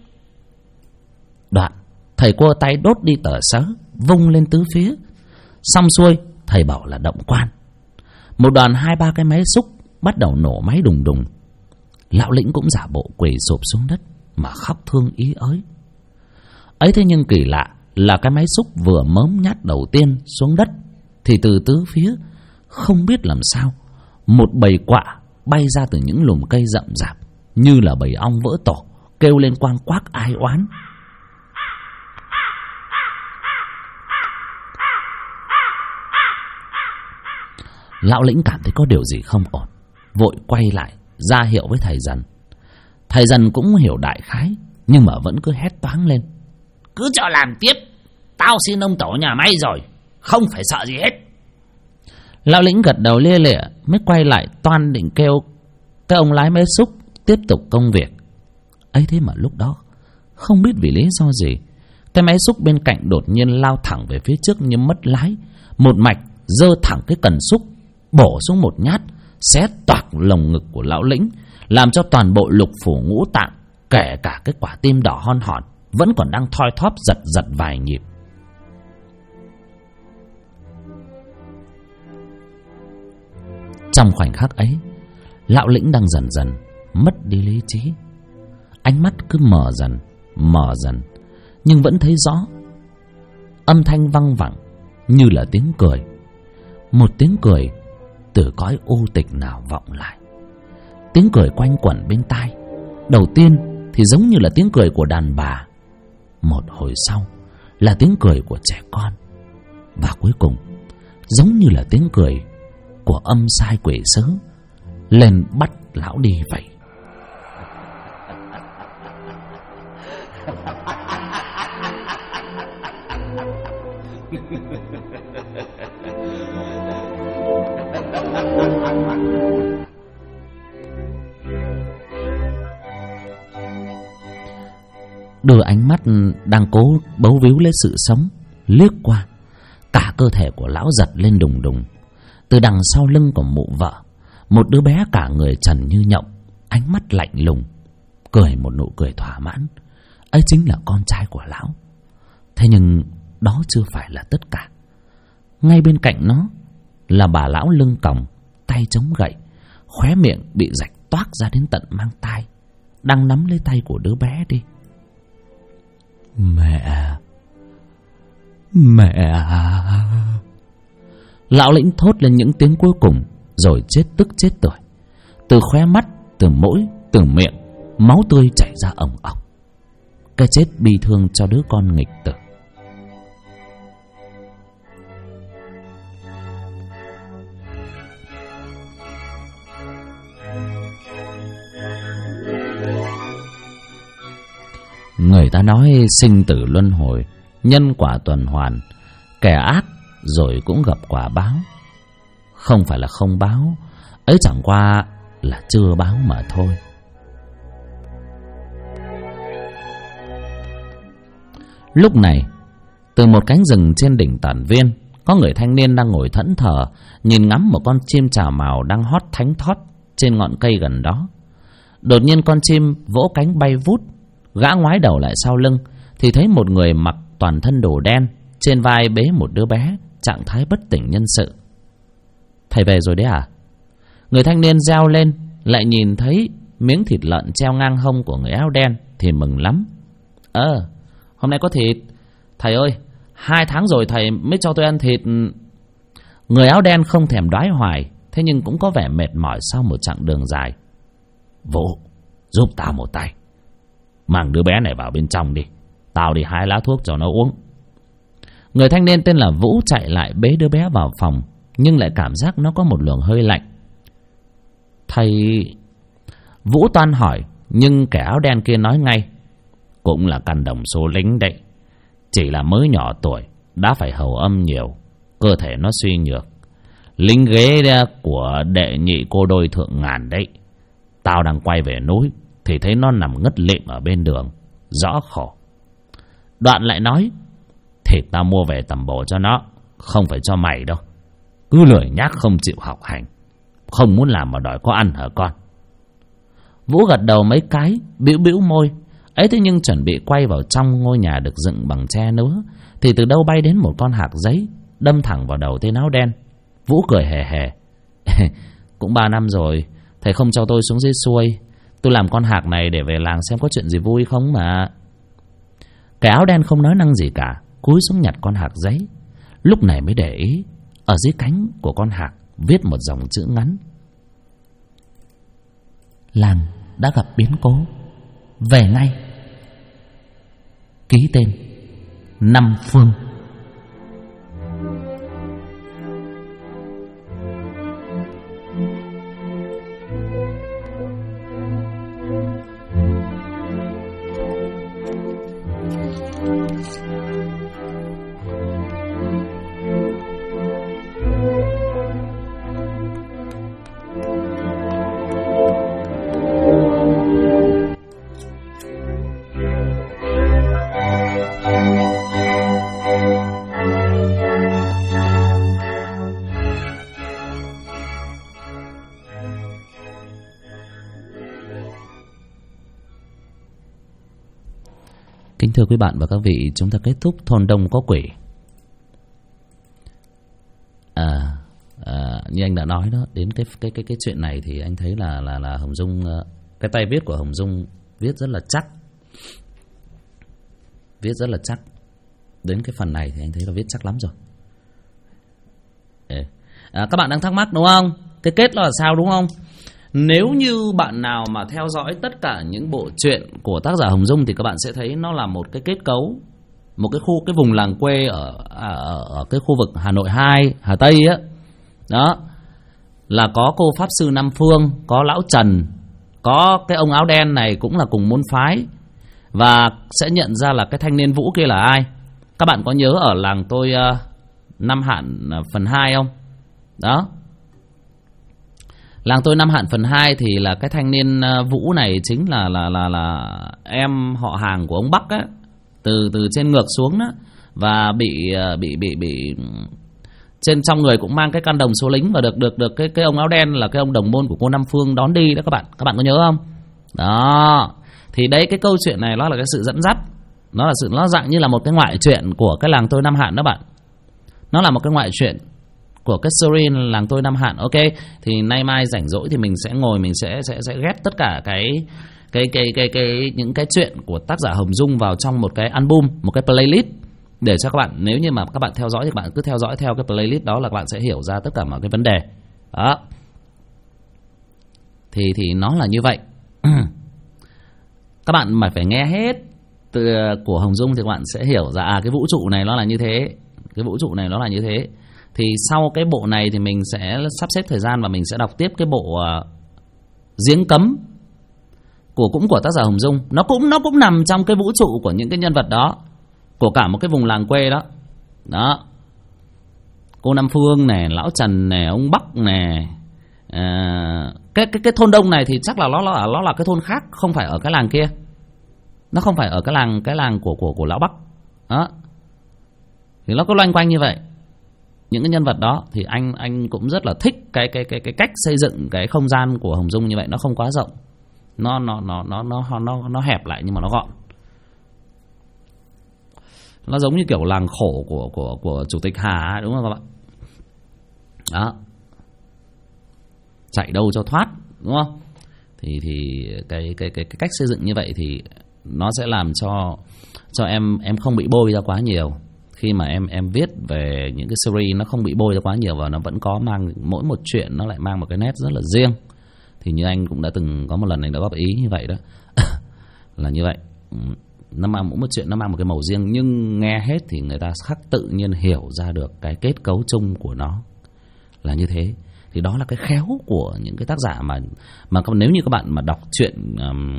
S1: Đoạn thầy cua tay đốt đi tờ sớ, vung lên tứ phía. Xong xuôi, thầy bảo là động quan. Một đoàn 2-3 cái máy xúc bắt đầu nổ máy đùng đùng. Lão Lĩnh cũng giả bộ quỳ sụp xuống đất mà khóc thương ý ới. Ấy thế nhưng kỳ lạ là cái máy xúc vừa mớm nhát đầu tiên xuống đất thì từ tứ phía không biết làm sao một bầy quạ bay ra từ những lùm cây rậm rạp, như là bầy ong vỡ tổ, kêu lên quang quác ai oán. Lão Lĩnh cảm thấy có điều gì không ổn, vội quay lại ra hiệu với thầy dần. Thầy dần cũng hiểu đại khái, nhưng mà vẫn cứ hét toáng lên:
S2: cứ cho làm tiếp, tao xin ông tổ nhà máy rồi, không phải sợ gì hết.
S1: Lão Lĩnh gật đầu lia lịa, mới quay lại toan định kêu cái ông lái máy xúc tiếp tục công việc. Ấy thế mà lúc đó không biết vì lý do gì, cái máy xúc bên cạnh đột nhiên lao thẳng về phía trước như mất lái, một mạch giơ thẳng cái cần xúc bổ xuống một nhát, xé toạc lồng ngực của Lão Lĩnh, làm cho toàn bộ lục phủ ngũ tạng, kể cả cái quả tim đỏ hon hòn vẫn còn đang thoi thóp giật giật vài nhịp. Trong khoảnh khắc ấy, Lão lĩnh đang dần dần mất đi lý trí. Ánh mắt cứ mờ dần, nhưng vẫn thấy rõ. Âm thanh văng vẳng như là tiếng cười. Một tiếng cười từ cõi u tịch nào vọng lại. Tiếng cười quanh quẩn bên tai. Đầu tiên thì giống như là tiếng cười của đàn bà, một hồi sau là tiếng cười của trẻ con, và cuối cùng giống như là tiếng cười của âm sai quỷ sứ lên bắt lão đi vậy. Đưa ánh mắt đang cố bấu víu lấy sự sống liếc qua, cả cơ thể của lão giật lên đùng đùng. Từ đằng sau lưng của mụ vợ, một đứa bé cả người trần như nhộng, ánh mắt lạnh lùng, cười một nụ cười thỏa mãn. Ấy chính là con trai của lão. Thế nhưng đó chưa phải là tất cả. Ngay bên cạnh nó là bà lão lưng còng, tay chống gậy, khóe miệng bị rạch toác ra đến tận mang tai, đang nắm lấy tay của đứa bé đi. Mẹ. Lão lĩnh thốt lên những tiếng cuối cùng, rồi chết tức chết tưởi. Từ khóe mắt, từ mũi, từ miệng, máu tươi chảy ra ồng ồng. Cái chết bi thương cho đứa con nghịch tử. Người ta nói sinh tử luân hồi, nhân quả tuần hoàn, kẻ ác rồi cũng gặp quả báo. Không phải là không báo, ấy chẳng qua là chưa báo mà thôi. Lúc này, từ một cánh rừng trên đỉnh Tản Viên, có người thanh niên đang ngồi thẫn thờ, nhìn ngắm một con chim chả mào đang hót thánh thót trên ngọn cây gần đó. Đột nhiên con chim vỗ cánh bay vút. Gã ngoái đầu lại sau lưng thì thấy một người mặc toàn thân đồ đen, trên vai bế một đứa bé, trạng thái bất tỉnh nhân sự. Thầy về rồi đấy à? Người thanh niên reo lên, lại nhìn thấy miếng thịt lợn treo ngang hông của người áo đen thì mừng lắm. Hôm nay có thịt. Thầy ơi, 2 tháng rồi thầy mới cho tôi ăn thịt. Người áo đen không thèm đoái hoài, thế nhưng cũng có vẻ mệt mỏi sau một chặng đường dài. Vũ, giúp tao một tay, mang đứa bé này vào bên trong đi, tao đi hái lá thuốc cho nó uống. Người thanh niên tên là Vũ chạy lại bế đứa bé vào phòng, nhưng lại cảm giác nó có một luồng hơi lạnh. Thầy... Vũ toan hỏi, nhưng kẻ áo đen kia nói ngay. Cũng là căn đồng số lính đấy, chỉ là mới nhỏ tuổi, đã phải hầu âm nhiều, cơ thể nó suy nhược. Lính ghế của đệ nhị cô đôi thượng ngàn đấy. Tao đang quay về núi thì thấy nó nằm ngất lịm ở bên đường, rõ khổ. Đoạn lại nói, thịt tao mua về tầm bổ cho nó, không phải cho mày đâu. Cứ lười nhác không chịu học hành, không muốn làm mà đòi có ăn hả con? Vũ gật đầu mấy cái, bĩu bĩu môi. Ấy thế nhưng chuẩn bị quay vào trong ngôi nhà được dựng bằng tre nứa, thì từ đâu bay đến một con hạc giấy, đâm thẳng vào đầu tên áo đen. Vũ cười hề hề. Cũng 3 năm rồi, thầy không cho tôi xuống dưới xuôi. Tôi làm con hạc này để về làng xem có chuyện gì vui không mà. Cái áo đen không nói năng gì cả, cúi xuống nhặt con hạc giấy. Lúc này mới để ý, ở dưới cánh của con hạc viết một dòng chữ ngắn. Làng đã gặp biến cố, về ngay. Ký tên Năm Phương. Kính thưa quý bạn và các vị, chúng ta kết thúc Thôn Đông Có Quỷ. Như anh đã nói đó, đến cái chuyện này thì anh thấy là Hồng Dung, cái tay viết của Hồng Dung viết rất là chắc, viết rất là chắc. Đến cái phần này thì anh thấy là viết chắc lắm rồi. Các bạn đang thắc mắc đúng không? Cái kết là sao đúng không? Nếu như bạn nào mà theo dõi tất cả những bộ truyện của tác giả Hồng Dung thì các bạn sẽ thấy nó là một cái kết cấu, một cái vùng làng quê ở cái khu vực Hà Nội 2, Hà Tây á. Đó. Là có cô pháp sư Nam Phương, có lão Trần, có cái ông áo đen này cũng là cùng môn phái. Và sẽ nhận ra là cái thanh niên Vũ kia là ai. Các bạn có nhớ ở làng tôi Nam Hạn phần 2 không? Đó. Làng tôi Nam Hạn phần 2 thì là cái thanh niên Vũ này chính là em họ hàng của ông Bắc á, từ trên ngược xuống đó, và bị trên trong người cũng mang cái căn đồng số lính, và được cái ông áo đen là cái ông đồng môn của cô Nam Phương đón đi đó các bạn có nhớ không? Đó. Thì đấy, cái câu chuyện này nó là cái sự dẫn dắt, nó dạng như là một cái ngoại truyện của cái làng tôi Nam Hạn đó bạn. Nó là một cái ngoại truyện của cái series làng tôi Nam Hạn. Ok, thì nay mai rảnh rỗi thì mình sẽ ngồi, mình sẽ ghép tất cả cái những cái chuyện của tác giả Hồng Dung vào trong một cái album, một cái playlist, để cho các bạn, nếu như mà các bạn theo dõi thì các bạn cứ theo dõi theo cái playlist đó là các bạn sẽ hiểu ra tất cả mọi cái vấn đề đó. Thì nó là như vậy. Các bạn mà phải nghe hết từ của Hồng Dung thì các bạn sẽ hiểu ra cái vũ trụ này nó là như thế, cái vũ trụ này nó là như thế. Thì sau cái bộ này thì mình sẽ sắp xếp thời gian và mình sẽ đọc tiếp cái bộ Giếng Cấm cũng của tác giả Hồng Dung. Nó cũng nằm trong cái vũ trụ của những cái nhân vật đó, của cả một cái vùng làng quê đó. Đó. Cô Nam Phương này, lão Trần này, ông Bắc này. Cái thôn Đông này thì chắc là nó là cái thôn khác, không phải ở cái làng kia. Nó không phải ở cái làng của lão Bắc. Đó. Thì nó có loanh quanh như vậy. Những cái nhân vật đó thì anh cũng rất là thích cái cách xây dựng cái không gian của Hồng Dung như vậy, nó không quá rộng. Nó hẹp lại nhưng mà nó gọn. Nó giống như kiểu làng khổ của Chủ tịch Hà, đúng không các bạn? Đó. Chạy đâu cho thoát, đúng không? Thì cái cách xây dựng như vậy thì nó sẽ làm cho em không bị bôi ra quá nhiều. Khi mà em viết về những cái series nó không bị bôi ra quá nhiều, và nó vẫn có mang, mỗi một chuyện nó lại mang một cái nét rất là riêng. Thì như anh cũng đã từng có một lần anh đã góp ý như vậy đó. Là như vậy. Nó mang mỗi một chuyện nó mang một cái màu riêng, nhưng nghe hết thì người ta khắc tự nhiên hiểu ra được cái kết cấu chung của nó là như thế. Thì đó là cái khéo của những cái tác giả mà nếu như các bạn mà đọc chuyện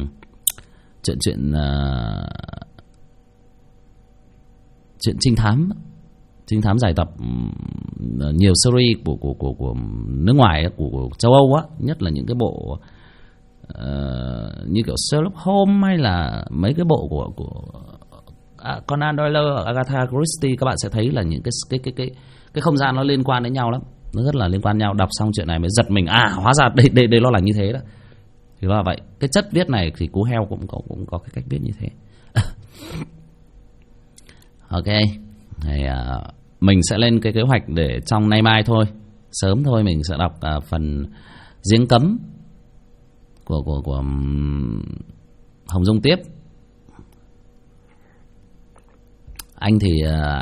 S1: trinh thám dài tập, nhiều series của nước ngoài, của châu Âu á, nhất là những cái bộ như kiểu Sherlock Holmes hay là mấy cái bộ của Conan Doyle, Agatha Christie, các bạn sẽ thấy là những cái không gian nó liên quan đến nhau lắm, nó rất là liên quan nhau. Đọc xong chuyện này mới giật mình, hóa ra đây nó là như thế đó. Thì là vậy. Cái chất viết này thì Cú Heo cũng có cái cách viết như thế. Ok. Thì, mình sẽ lên cái kế hoạch để trong nay mai thôi, sớm thôi, mình sẽ đọc phần Giếng Cấm của Hồng Dung tiếp. Anh thì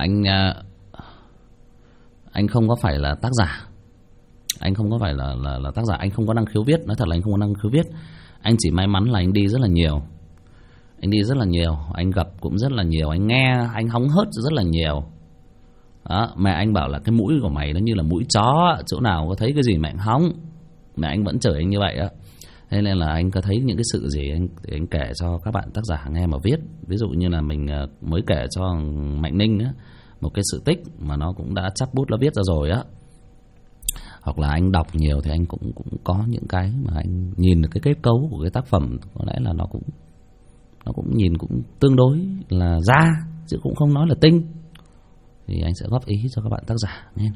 S1: anh không có phải là tác giả, anh không có phải là tác giả, anh không có năng khiếu viết. Nói thật là anh không có năng khiếu viết. Anh chỉ may mắn là anh đi rất là nhiều, anh gặp cũng rất là nhiều, anh nghe, anh hóng hớt rất là nhiều đó. Mẹ anh bảo là cái mũi của mày nó như là mũi chó, chỗ nào có thấy cái gì mẹ anh hóng. Mẹ anh vẫn chửi anh như vậy đó. Thế nên là anh có thấy những cái sự gì anh kể cho các bạn tác giả nghe mà viết. Ví dụ như là mình mới kể cho Mạnh Ninh á, một cái sự tích mà nó cũng đã chắp bút nó viết ra rồi á. Hoặc là anh đọc nhiều thì anh cũng có những cái mà anh nhìn được cái kết cấu của cái tác phẩm, có lẽ là nó cũng nhìn cũng tương đối là ra, chứ cũng không nói là tinh. Thì anh sẽ góp ý cho các bạn tác giả nghe.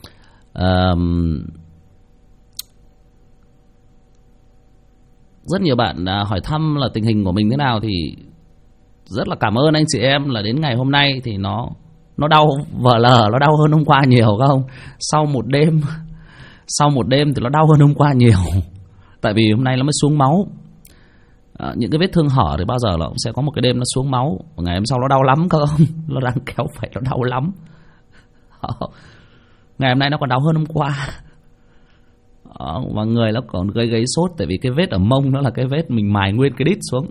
S1: Rất nhiều bạn hỏi thăm là tình hình của mình thế nào, thì rất là cảm ơn anh chị em là đến ngày hôm nay thì nó đau vờ lờ, nó đau hơn hôm qua nhiều không? Sau một đêm Sau một đêm thì nó đau hơn hôm qua nhiều. Tại vì hôm nay nó mới xuống máu. Những cái vết thương hở thì bao giờ nó cũng sẽ có một cái đêm nó xuống máu. Ngày hôm sau nó đau lắm cơ không? Nó đang kéo phải nó đau lắm. Ngày hôm nay nó còn đau hơn hôm qua. Và người nó còn gây sốt. Tại vì cái vết ở mông nó là cái vết mình mài nguyên cái đít xuống.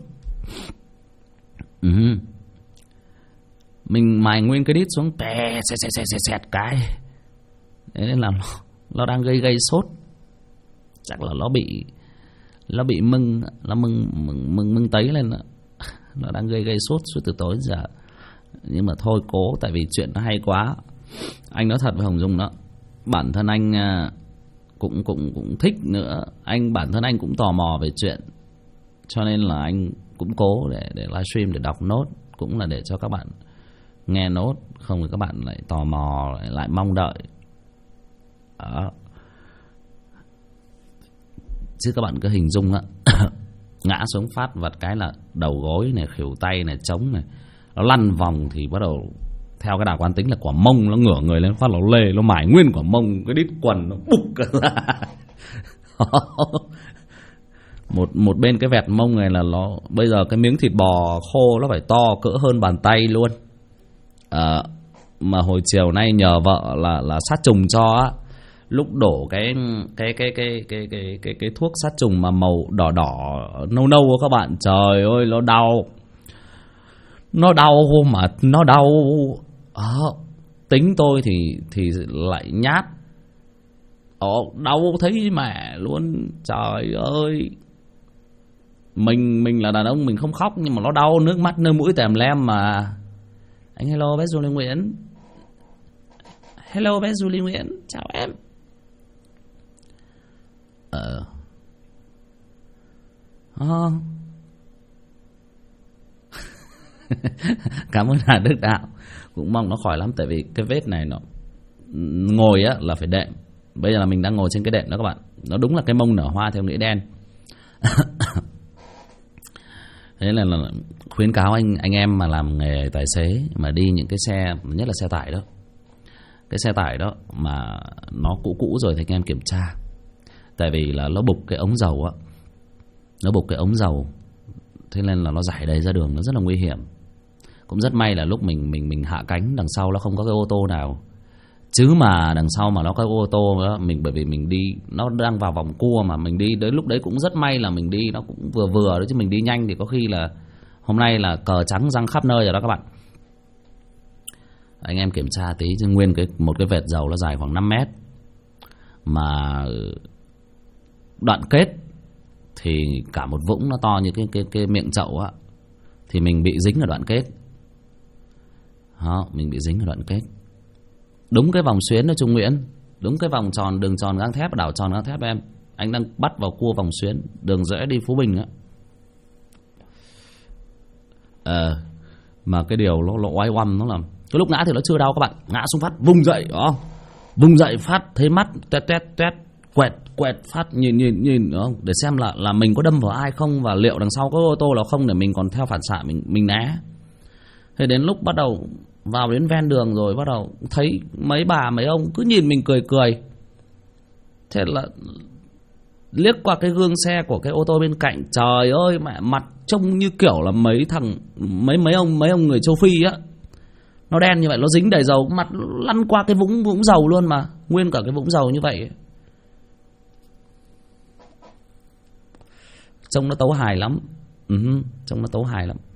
S1: Mình mài nguyên cái đít xuống xẹt cái. Thế nên là nó đang gây sốt. Chắc là nó bị mưng tấy lên. Nó đang gây sốt suốt từ tối giờ. Nhưng mà thôi cố. Tại vì chuyện nó hay quá. Anh nói thật với Hồng Dung đó, bản thân anh cũng thích nữa. Bản thân anh cũng tò mò về chuyện, cho nên là anh cũng cố để livestream, để đọc nốt, cũng là để cho các bạn nghe nốt. Không thì các bạn lại tò mò, lại mong đợi đó. Chứ các bạn cứ hình dung á, ngã xuống phát vật cái là đầu gối này, khuỷu tay này, trống này, nó lăn vòng thì bắt đầu theo cái đảo quán tính là quả mông nó ngửa người lên phát, nó lê, nó mải nguyên quả mông, cái đít quần nó bục ra. một bên cái vẹt mông này là nó bây giờ cái miếng thịt bò khô nó phải to cỡ hơn bàn tay luôn. Mà hồi chiều nay nhờ vợ là sát trùng cho á, lúc đổ cái thuốc sát trùng mà màu đỏ nâu nâu các bạn, trời ơi nó đau mà nó đau. Tính tôi thì lại nhát. Đau thấy mẹ luôn, trời ơi. Mình là đàn ông mình không khóc, nhưng mà nó đau nước mắt nước mũi tèm lem mà. Anh hello bé Julie Nguyễn. Hello bé Julie Nguyễn, chào em. Cảm ơn Hà Đức Đạo. Cũng mong nó khỏi lắm. Tại vì cái vết này nó ngồi á là phải đệm. Bây giờ là mình đang ngồi trên cái đệm đó các bạn. Nó đúng là cái mông nở hoa theo nghĩa đen. Thế là khuyến cáo anh em mà làm nghề tài xế, mà đi những cái xe, nhất là xe tải đó, cái xe tải đó mà nó cũ rồi thì anh em kiểm tra. Tại vì là nó bục cái ống dầu á, nó bục cái ống dầu, thế nên là nó rải đầy ra đường, nó rất là nguy hiểm. Cũng rất may là lúc mình hạ cánh đằng sau nó không có cái ô tô nào. Chứ mà đằng sau mà nó có ô tô đó, bởi vì mình đi nó đang vào vòng cua mà mình đi đến lúc đấy cũng rất may là mình đi nó cũng vừa đó, chứ mình đi nhanh thì có khi là hôm nay là cờ trắng răng khắp nơi rồi đó các bạn. Anh em kiểm tra tí, chứ nguyên một cái vệt dầu nó dài khoảng 5 mét, mà đoạn kết thì cả một vũng nó to như cái miệng chậu á, thì mình bị dính ở đoạn kết đó, mình bị dính ở đoạn kết. Đúng cái vòng xuyến đó Trung Nguyễn, đúng cái vòng tròn, đường tròn gang thép, đảo tròn gang thép em. Anh đang bắt vào cua vòng xuyến, đường rẽ đi Phú Bình á. Mà cái điều nó oai oăm, nó làm cái lúc ngã thì nó chưa đau các bạn, ngã xuống phát vùng dậy đó, vùng dậy phát thấy mắt tét quẹt phát nhìn đó, để xem là mình có đâm vào ai không, và liệu đằng sau có ô tô nào không, để mình còn theo phản xạ mình né. Thế đến lúc bắt đầu vào đến ven đường rồi, bắt đầu thấy mấy bà mấy ông cứ nhìn mình cười. Thế là liếc qua cái gương xe của cái ô tô bên cạnh, trời ơi mẹ, mặt trông như kiểu là mấy ông người châu Phi á. Nó đen như vậy, nó dính đầy dầu, mặt lăn qua cái vũng dầu luôn mà, nguyên cả cái vũng dầu như vậy. Trông nó tấu hài lắm. Trông nó tấu hài lắm.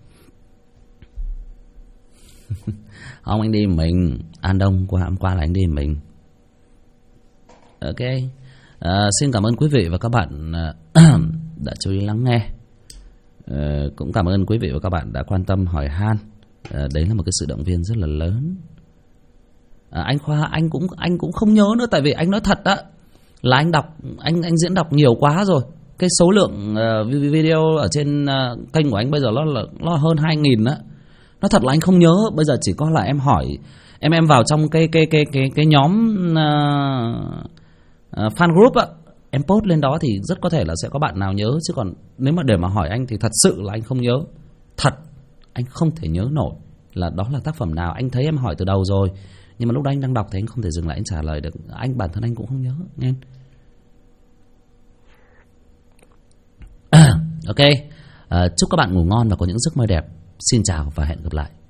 S1: Không, anh đi mình. An Đông hôm qua là anh đi mình. Ok. Xin cảm ơn quý vị và các bạn đã chú ý lắng nghe. Cũng cảm ơn quý vị và các bạn đã quan tâm hỏi han. Đấy là một cái sự động viên rất là lớn. Anh Khoa anh cũng không nhớ nữa, tại vì anh nói thật á, là anh đọc anh diễn đọc nhiều quá rồi. Cái số lượng video ở trên kênh của anh bây giờ nó hơn 2.000 á. Nói thật là anh không nhớ. Bây giờ chỉ có là em hỏi em vào trong cái nhóm fan group á, em post lên đó thì rất có thể là sẽ có bạn nào nhớ. Chứ còn nếu mà để mà hỏi anh thì thật sự là anh không nhớ. Thật, anh không thể nhớ nổi là đó là tác phẩm nào. Anh thấy em hỏi từ đầu rồi, nhưng mà lúc đó anh đang đọc thì anh không thể dừng lại anh trả lời được. Bản thân anh cũng không nhớ nghe. Ok. Chúc các bạn ngủ ngon và có những giấc mơ đẹp. Xin chào và hẹn gặp lại.